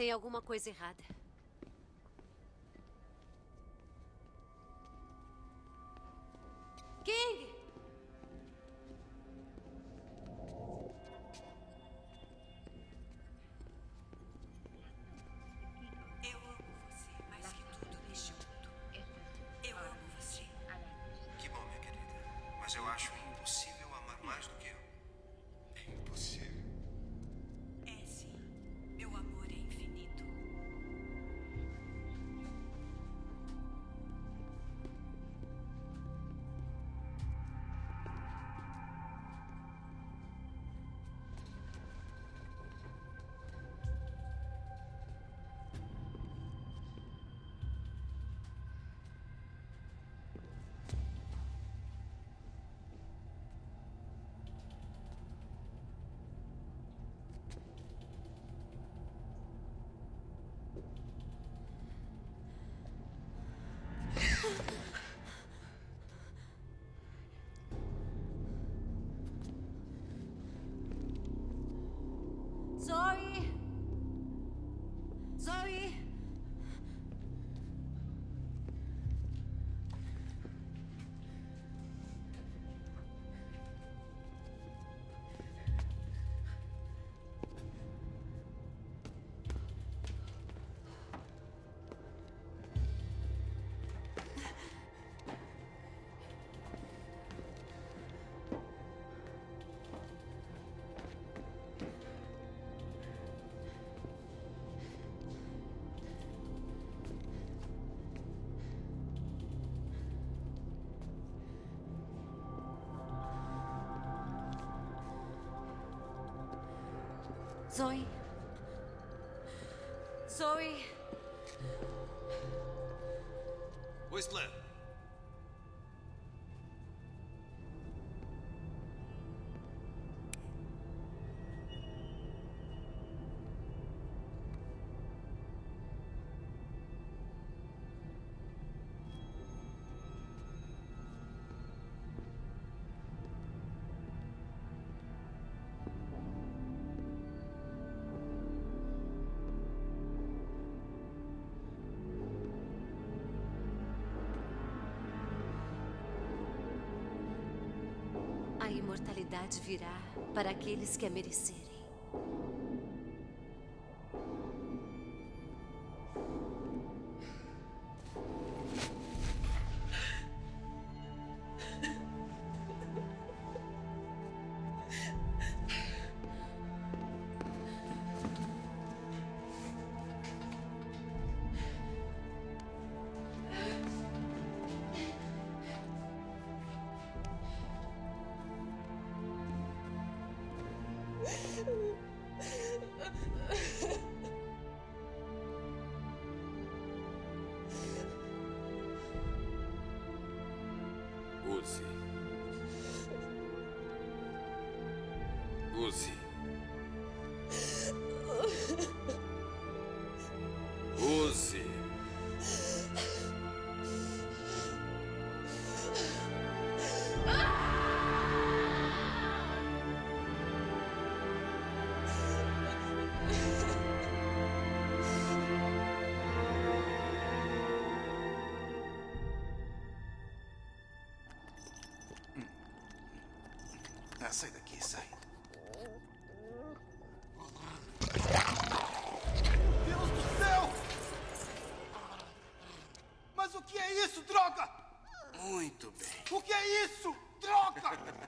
Tem alguma coisa errada. King! Eu amo você mais que tudo neste mundo. Eu amo você. Que bom, minha querida. Mas eu acho impossível amar mais do que eu. É impossível. É sim. Meu amor é infinito. Zoe! Zoe! Zoe? Zoe? Whistler! A imortalidade virá para aqueles que a merecerem. Use. Use. Use. Sai daqui, sai. Deus do céu! Mas o que é isso, droga? Muito bem. O que é isso, droga?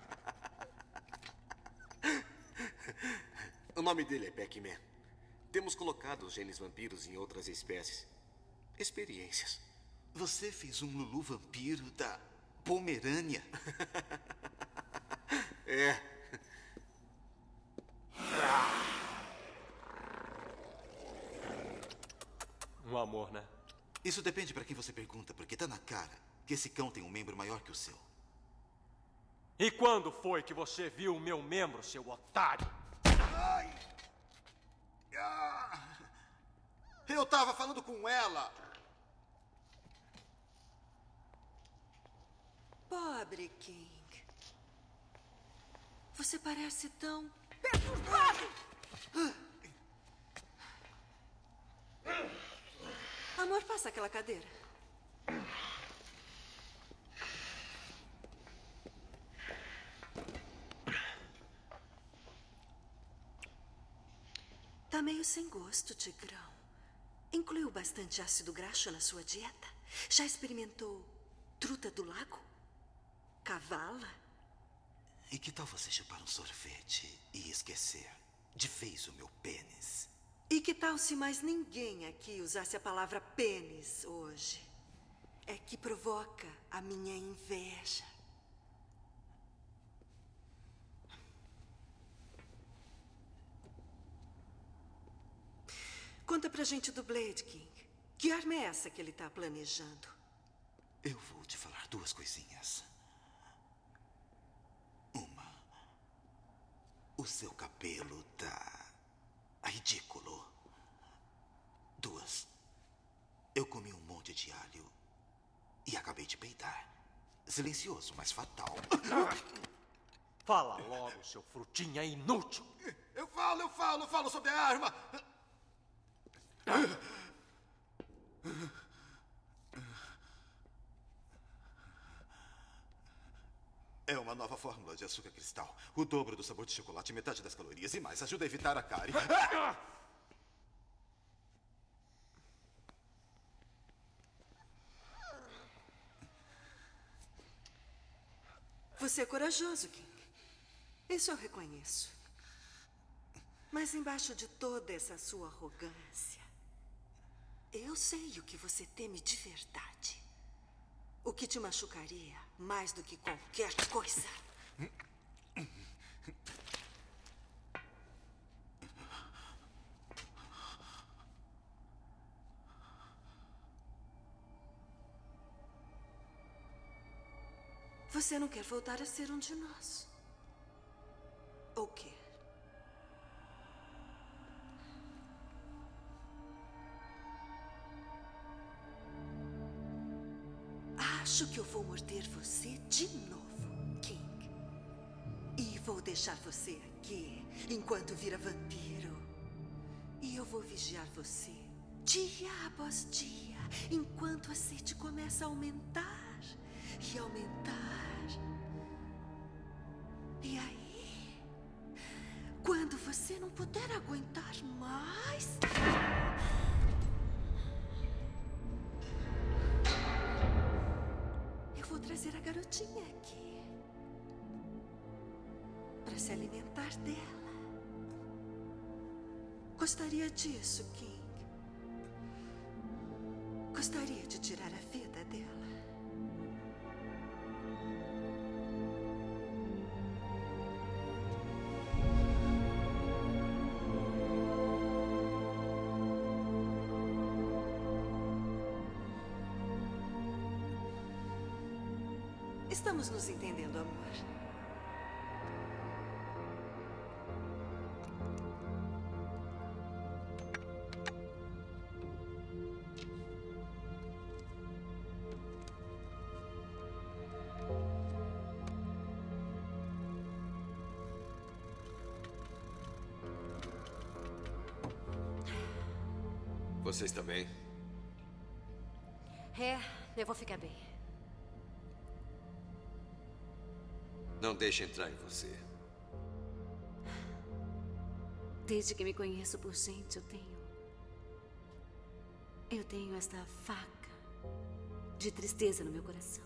O nome dele é Pac-Man. Temos colocado os genes vampiros em outras espécies. Experiências. Você fez um Lulu vampiro da Pomerânia? É. Um amor, né? Isso depende para quem você pergunta, porque tá na cara que esse cão tem um membro maior que o seu. E quando foi que você viu o meu membro, seu otário? Ai! Ah! Eu tava falando com ela. Pobre King. Você parece tão perturbado. passa aquela cadeira. Tá meio sem gosto, Tigrão. Incluiu bastante ácido graxo na sua dieta? Já experimentou truta do lago? Cavala? E que tal você chupar um sorvete e esquecer de vez o meu pênis? E que tal se mais ninguém aqui usasse a palavra pênis hoje? É que provoca a minha inveja. Conta pra gente do Blade King. Que arma é essa que ele tá planejando? Eu vou te falar duas coisinhas. Uma, o seu cabelo tá ridículo. Duas, eu comi um monte de alho e acabei de peidar. Silencioso, mas fatal. Fala logo, seu frutinha inútil. Eu falo sobre a arma. É uma nova fórmula de açúcar cristal. O dobro do sabor de chocolate, metade das calorias e mais. Ajuda a evitar a cárie. Você é corajoso, King. Isso eu reconheço. Mas embaixo de toda essa sua arrogância, eu sei o que você teme de verdade. O que te machucaria mais do que qualquer coisa. Você não quer voltar a ser um de nós? Ou quer? Acho que eu vou morder você de novo, King. E vou deixar você aqui enquanto vira vampiro. E eu vou vigiar você dia após dia, enquanto a sede começa a aumentar e aumentar. E aí, quando você não puder aguentar mais, eu vou trazer a garotinha aqui para se alimentar dela. Gostaria disso, King? Gostaria de tirar a vida dela? Estamos nos entendendo, amor. Você está bem? É, eu vou ficar bem. Não deixe entrar em você. Desde que me conheço por gente, eu tenho esta faca de tristeza no meu coração.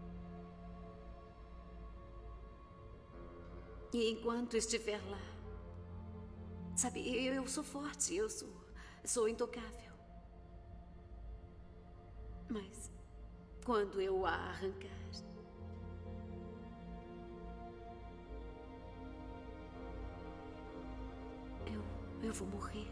E enquanto estiver lá, sabe, eu sou forte, eu sou intocável. Mas quando eu a arrancar, eu vou morrer.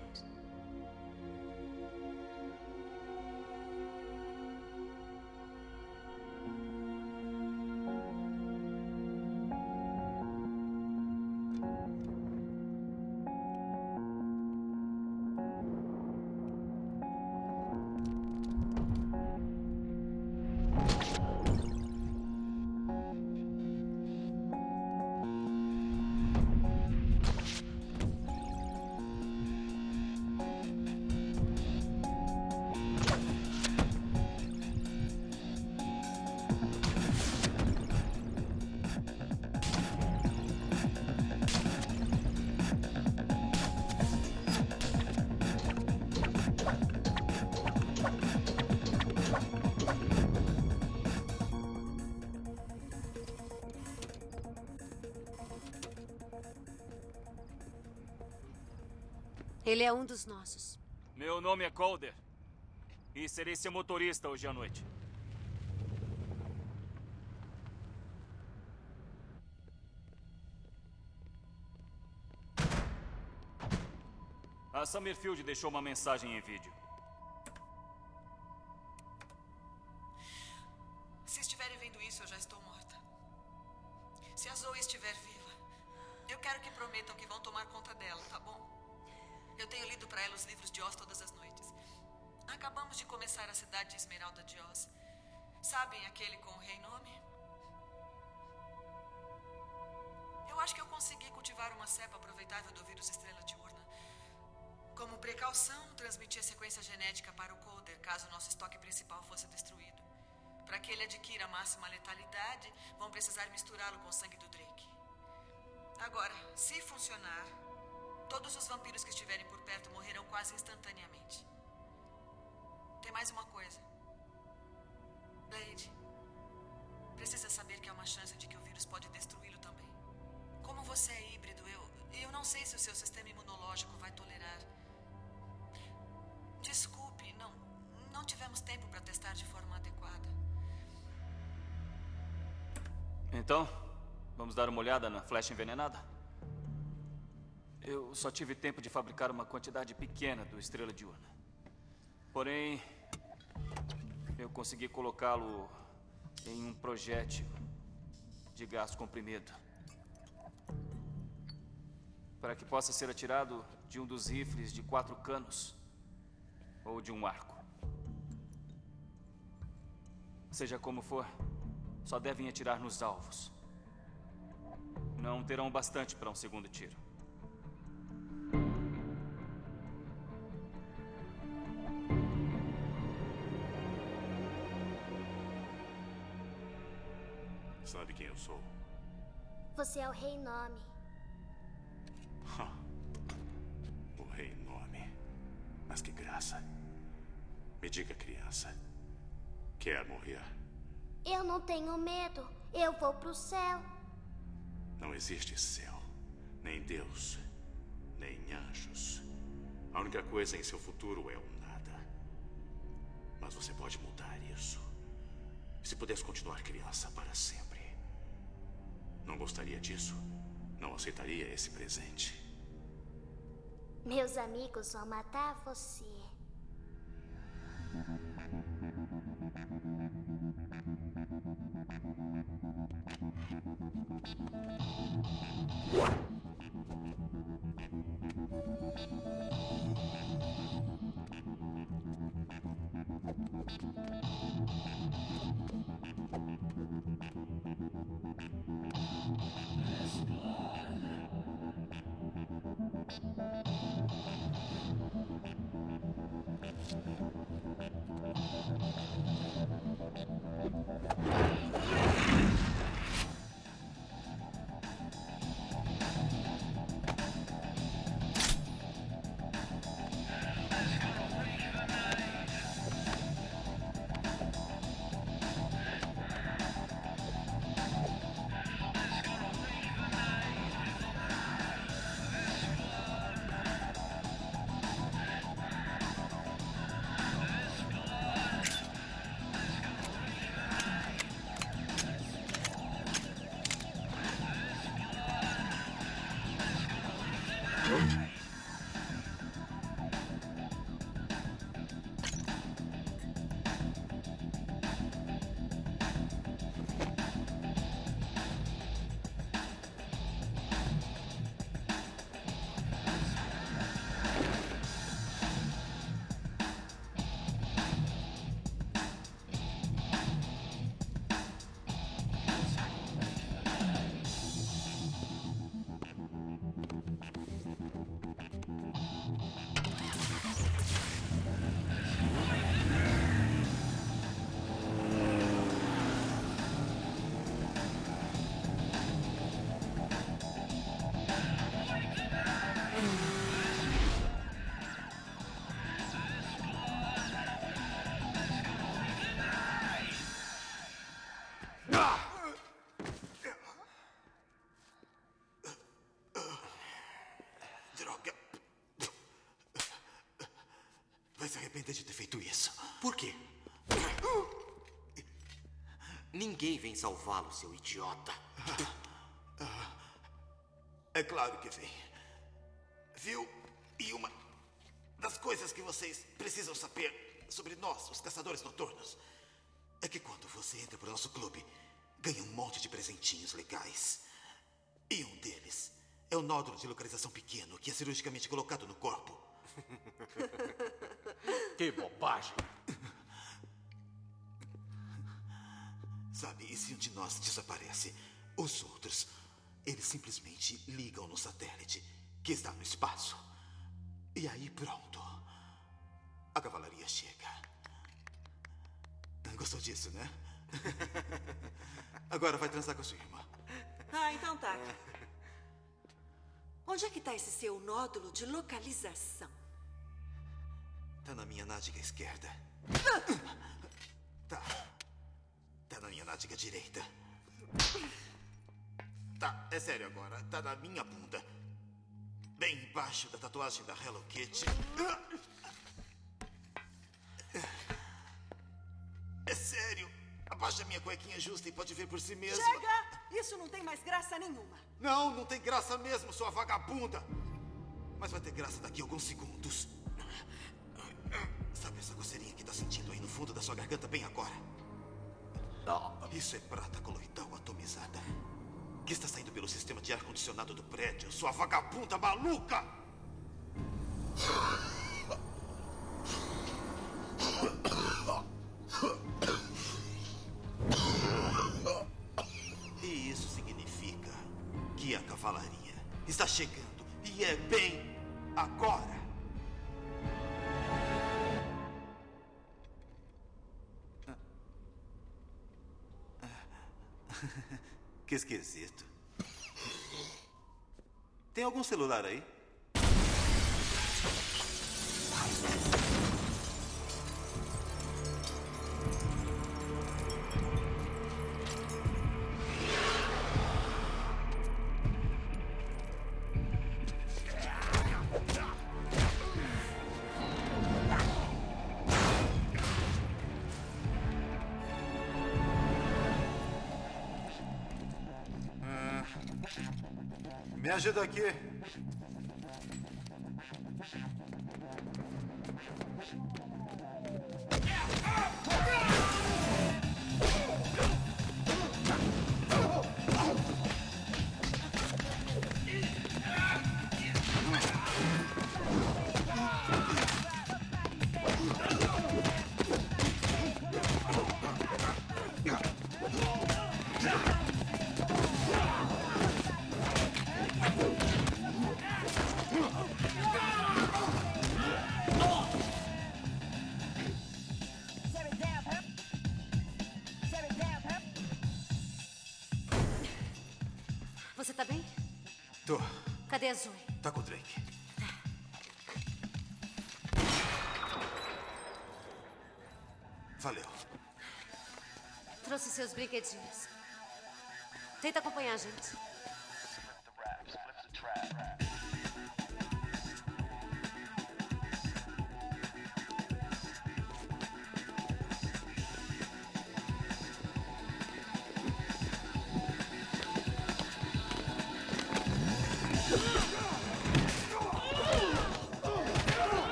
Ele é um dos nossos. Meu nome é Calder. E serei seu motorista hoje à noite. A Summerfield deixou uma mensagem em vídeo. Se estiverem vendo isso, eu já estou morta. Se a Zoe estiver viva, eu quero que prometam que vão tomar conta dela, tá bom? Eu tenho lido para ela os livros de Oz todas as noites. Acabamos de começar a cidade de Esmeralda de Oz. Sabem aquele com o rei nome? Eu acho que eu consegui cultivar uma cepa aproveitável do vírus Estrela Diurna. Como precaução, transmiti a sequência genética para o Calder, caso nosso estoque principal fosse destruído. Para que ele adquira a máxima letalidade, vão precisar misturá-lo com o sangue do Drake. Agora, se funcionar, todos os vampiros que estiverem por perto morrerão quase instantaneamente. Tem mais uma coisa. Blade, precisa saber que há uma chance de que o vírus pode destruí-lo também. Como você é híbrido, eu não sei se o seu sistema imunológico vai tolerar. Desculpe, não tivemos tempo para testar de forma adequada. Então, vamos dar uma olhada na flecha envenenada? Eu só tive tempo de fabricar uma quantidade pequena do Estrela Diurna. Porém, eu consegui colocá-lo em um projétil de gás comprimido, para que possa ser atirado de um dos rifles de 4 canos ou de um arco. Seja como for, só devem atirar nos alvos. Não terão bastante para um segundo tiro. Sabe quem eu sou? Você é o Rei Nome. O Rei Nome. Mas que graça. Me diga, criança. Quer morrer? Eu não tenho medo. Eu vou pro céu. Não existe céu, nem Deus, nem anjos. A única coisa em seu futuro é o nada. Mas você pode mudar isso. Se pudesse continuar criança para sempre. Não gostaria disso? Não aceitaria esse presente? Meus amigos vão matar você. arrepender de ter feito isso. Por quê? Ninguém vem salvá-lo, seu idiota. É claro que vem. Viu? E uma das coisas que vocês precisam saber sobre nós, os caçadores noturnos, é que quando você entra pro nosso clube, ganha um monte de presentinhos legais. E um deles é o nódulo de localização pequeno que é cirurgicamente colocado no corpo. Que bobagem. Sabe, e se um de nós desaparece, os outros, eles simplesmente ligam no satélite que está no espaço. E aí pronto. A cavalaria chega. Gostou disso, né? Agora vai transar com a sua irmã. Ah, então tá. Onde é que tá esse seu nódulo de localização? Tá na minha nádega esquerda. Tá na minha nádega direita. Tá, é sério agora. Tá na minha bunda. Bem embaixo da tatuagem da Hello Kitty. É sério. Abaixa minha cuequinha justa e pode ver por si mesma. Chega! Isso não tem mais graça nenhuma. Não tem graça mesmo, sua vagabunda. Mas vai ter graça daqui a alguns segundos. Sabe essa coceirinha que tá sentindo aí no fundo da sua garganta bem agora? Isso é prata coloidal atomizada, que está saindo pelo sistema de ar-condicionado do prédio, sua vagabunda maluca! E isso significa que a cavalaria está chegando, e é bem agora. Que esquisito. Tem algum celular aí? Me ajuda aqui. Você tá bem? Tô. Cadê a Zoe? Tá com o Drake. Valeu. Trouxe seus brinquedinhos. Tenta acompanhar a gente.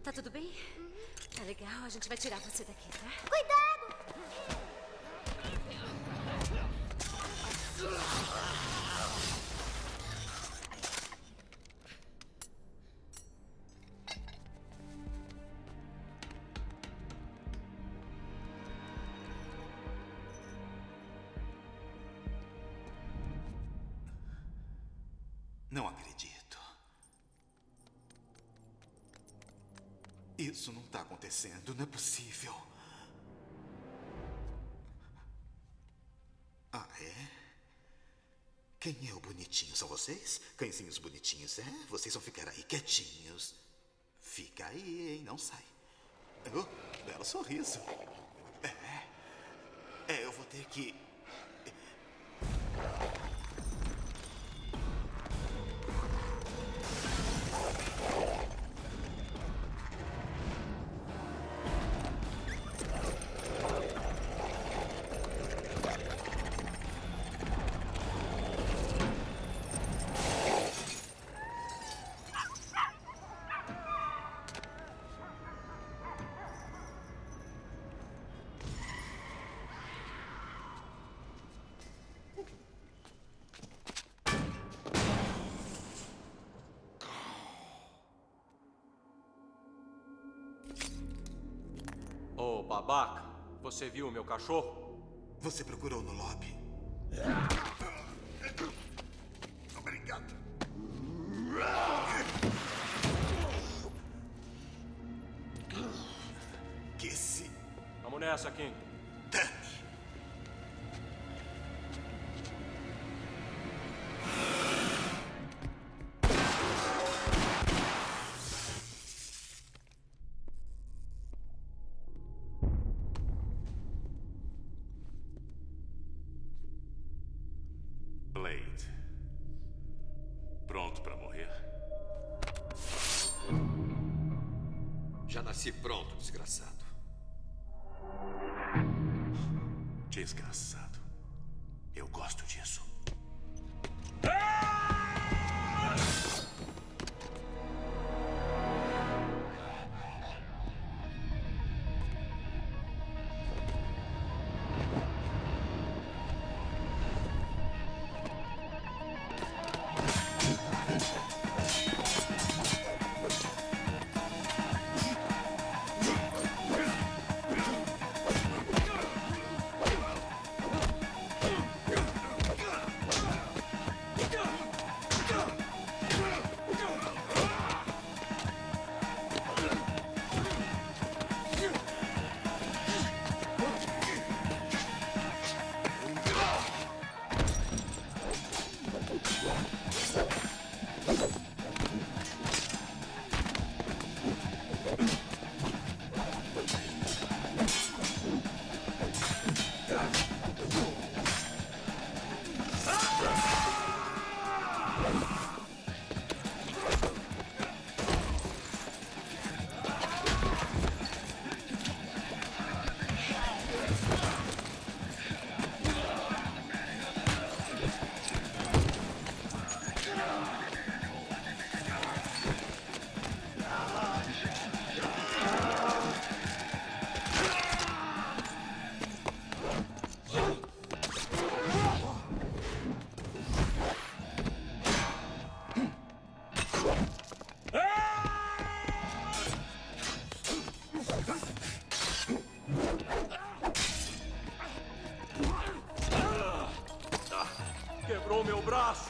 Tá tudo bem? Tá legal, a gente vai tirar você daqui, tá? Cuidado! Não acredito. Isso não está acontecendo, não é possível. Ah, é? Quem é o bonitinho? São vocês? Cãezinhos bonitinhos, é? Vocês vão ficar aí quietinhos. Fica aí, hein? Não sai. Oh, belo sorriso. Eu vou ter que... Ô, babaca, você viu o meu cachorro? Você procurou no lobby? Obrigado. Que se... Vamos nessa, King. Blade. Pronto pra morrer? Já nasci pronto, desgraçado. Desgraçado. Eu gosto disso. Quebrou meu braço.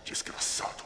Desgraçado.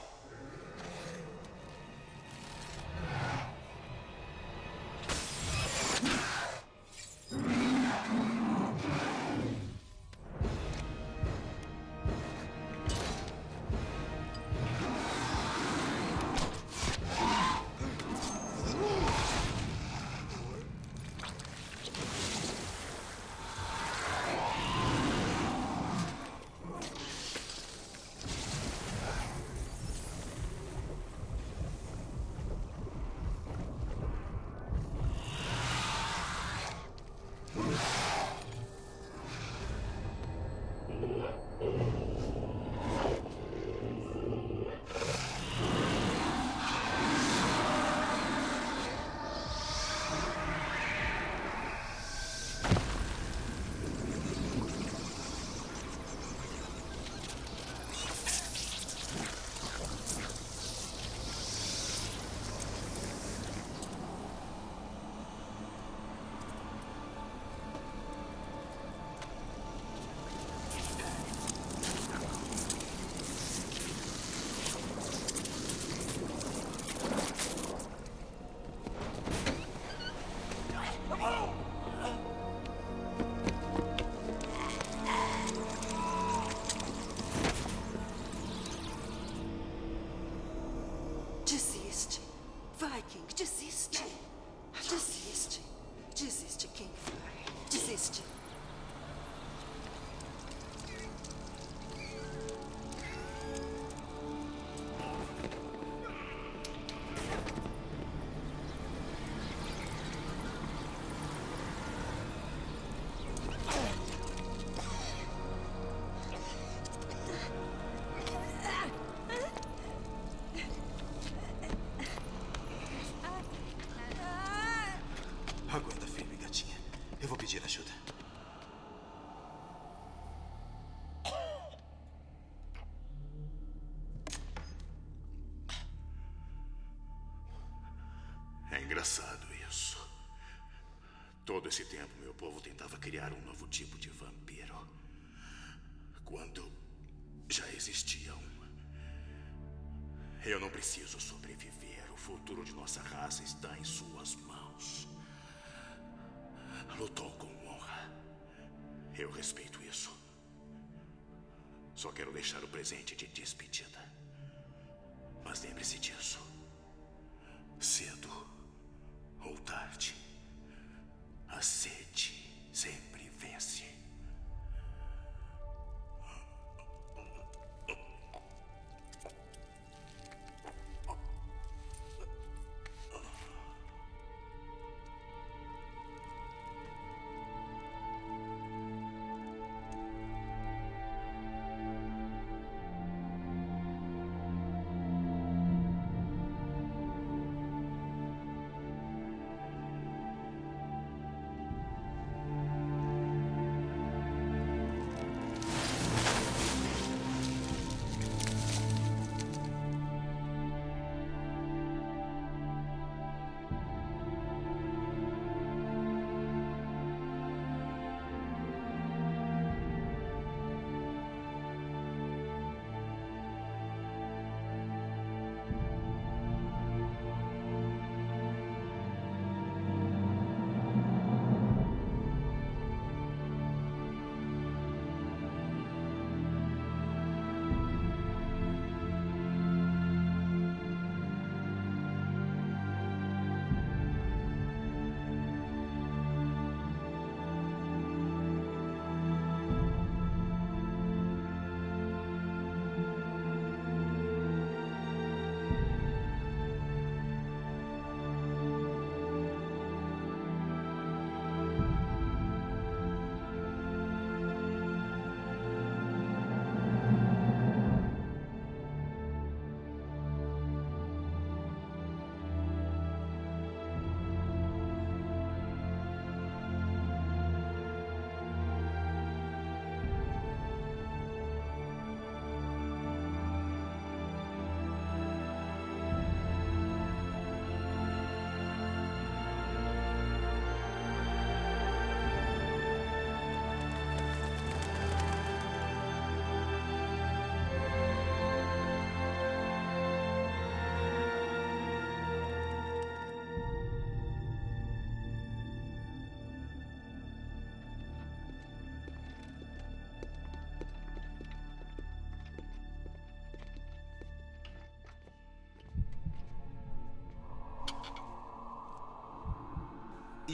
Desiste. Vai, King, desiste. Desiste. Desiste, King. Desiste. Aguenta firme, gatinha. Eu vou pedir ajuda. É engraçado isso. Todo esse tempo, meu povo tentava criar um novo tipo de vampiro. Quando já existia um. Eu não preciso sobreviver. O futuro de nossa raça está em suas mãos. Lutou com honra. Eu respeito isso. Só quero deixar o presente de despedida. Mas lembre-se disso. Cedo ou tarde, a sede sempre vence.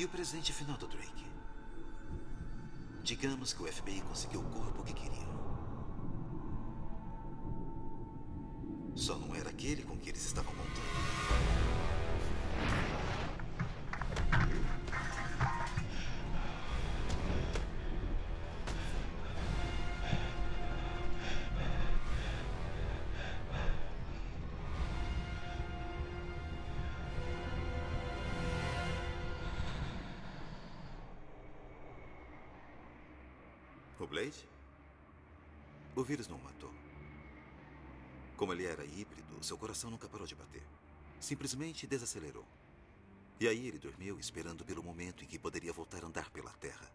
E o presente final do Drake? Digamos que o FBI conseguiu o corpo que queriam. Só não era aquele com que eles estavam contando. O Blade? O vírus não o matou. Como ele era híbrido, seu coração nunca parou de bater. Simplesmente desacelerou. E aí ele dormiu esperando pelo momento em que poderia voltar a andar pela Terra.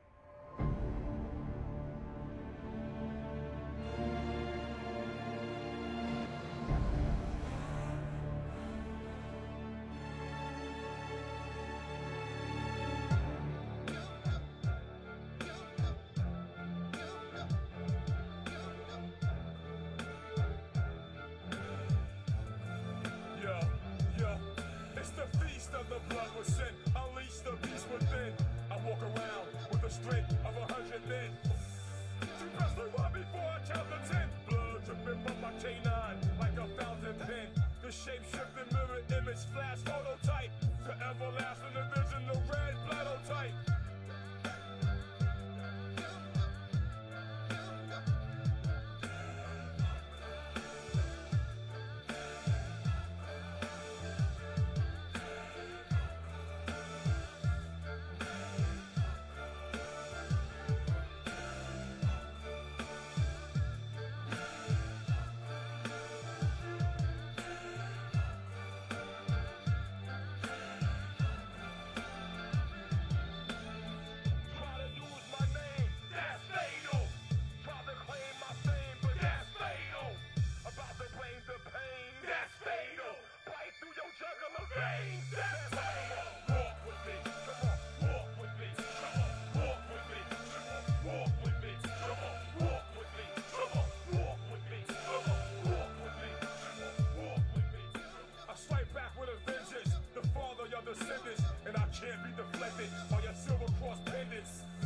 Can't be deflected by your silver cross pendants.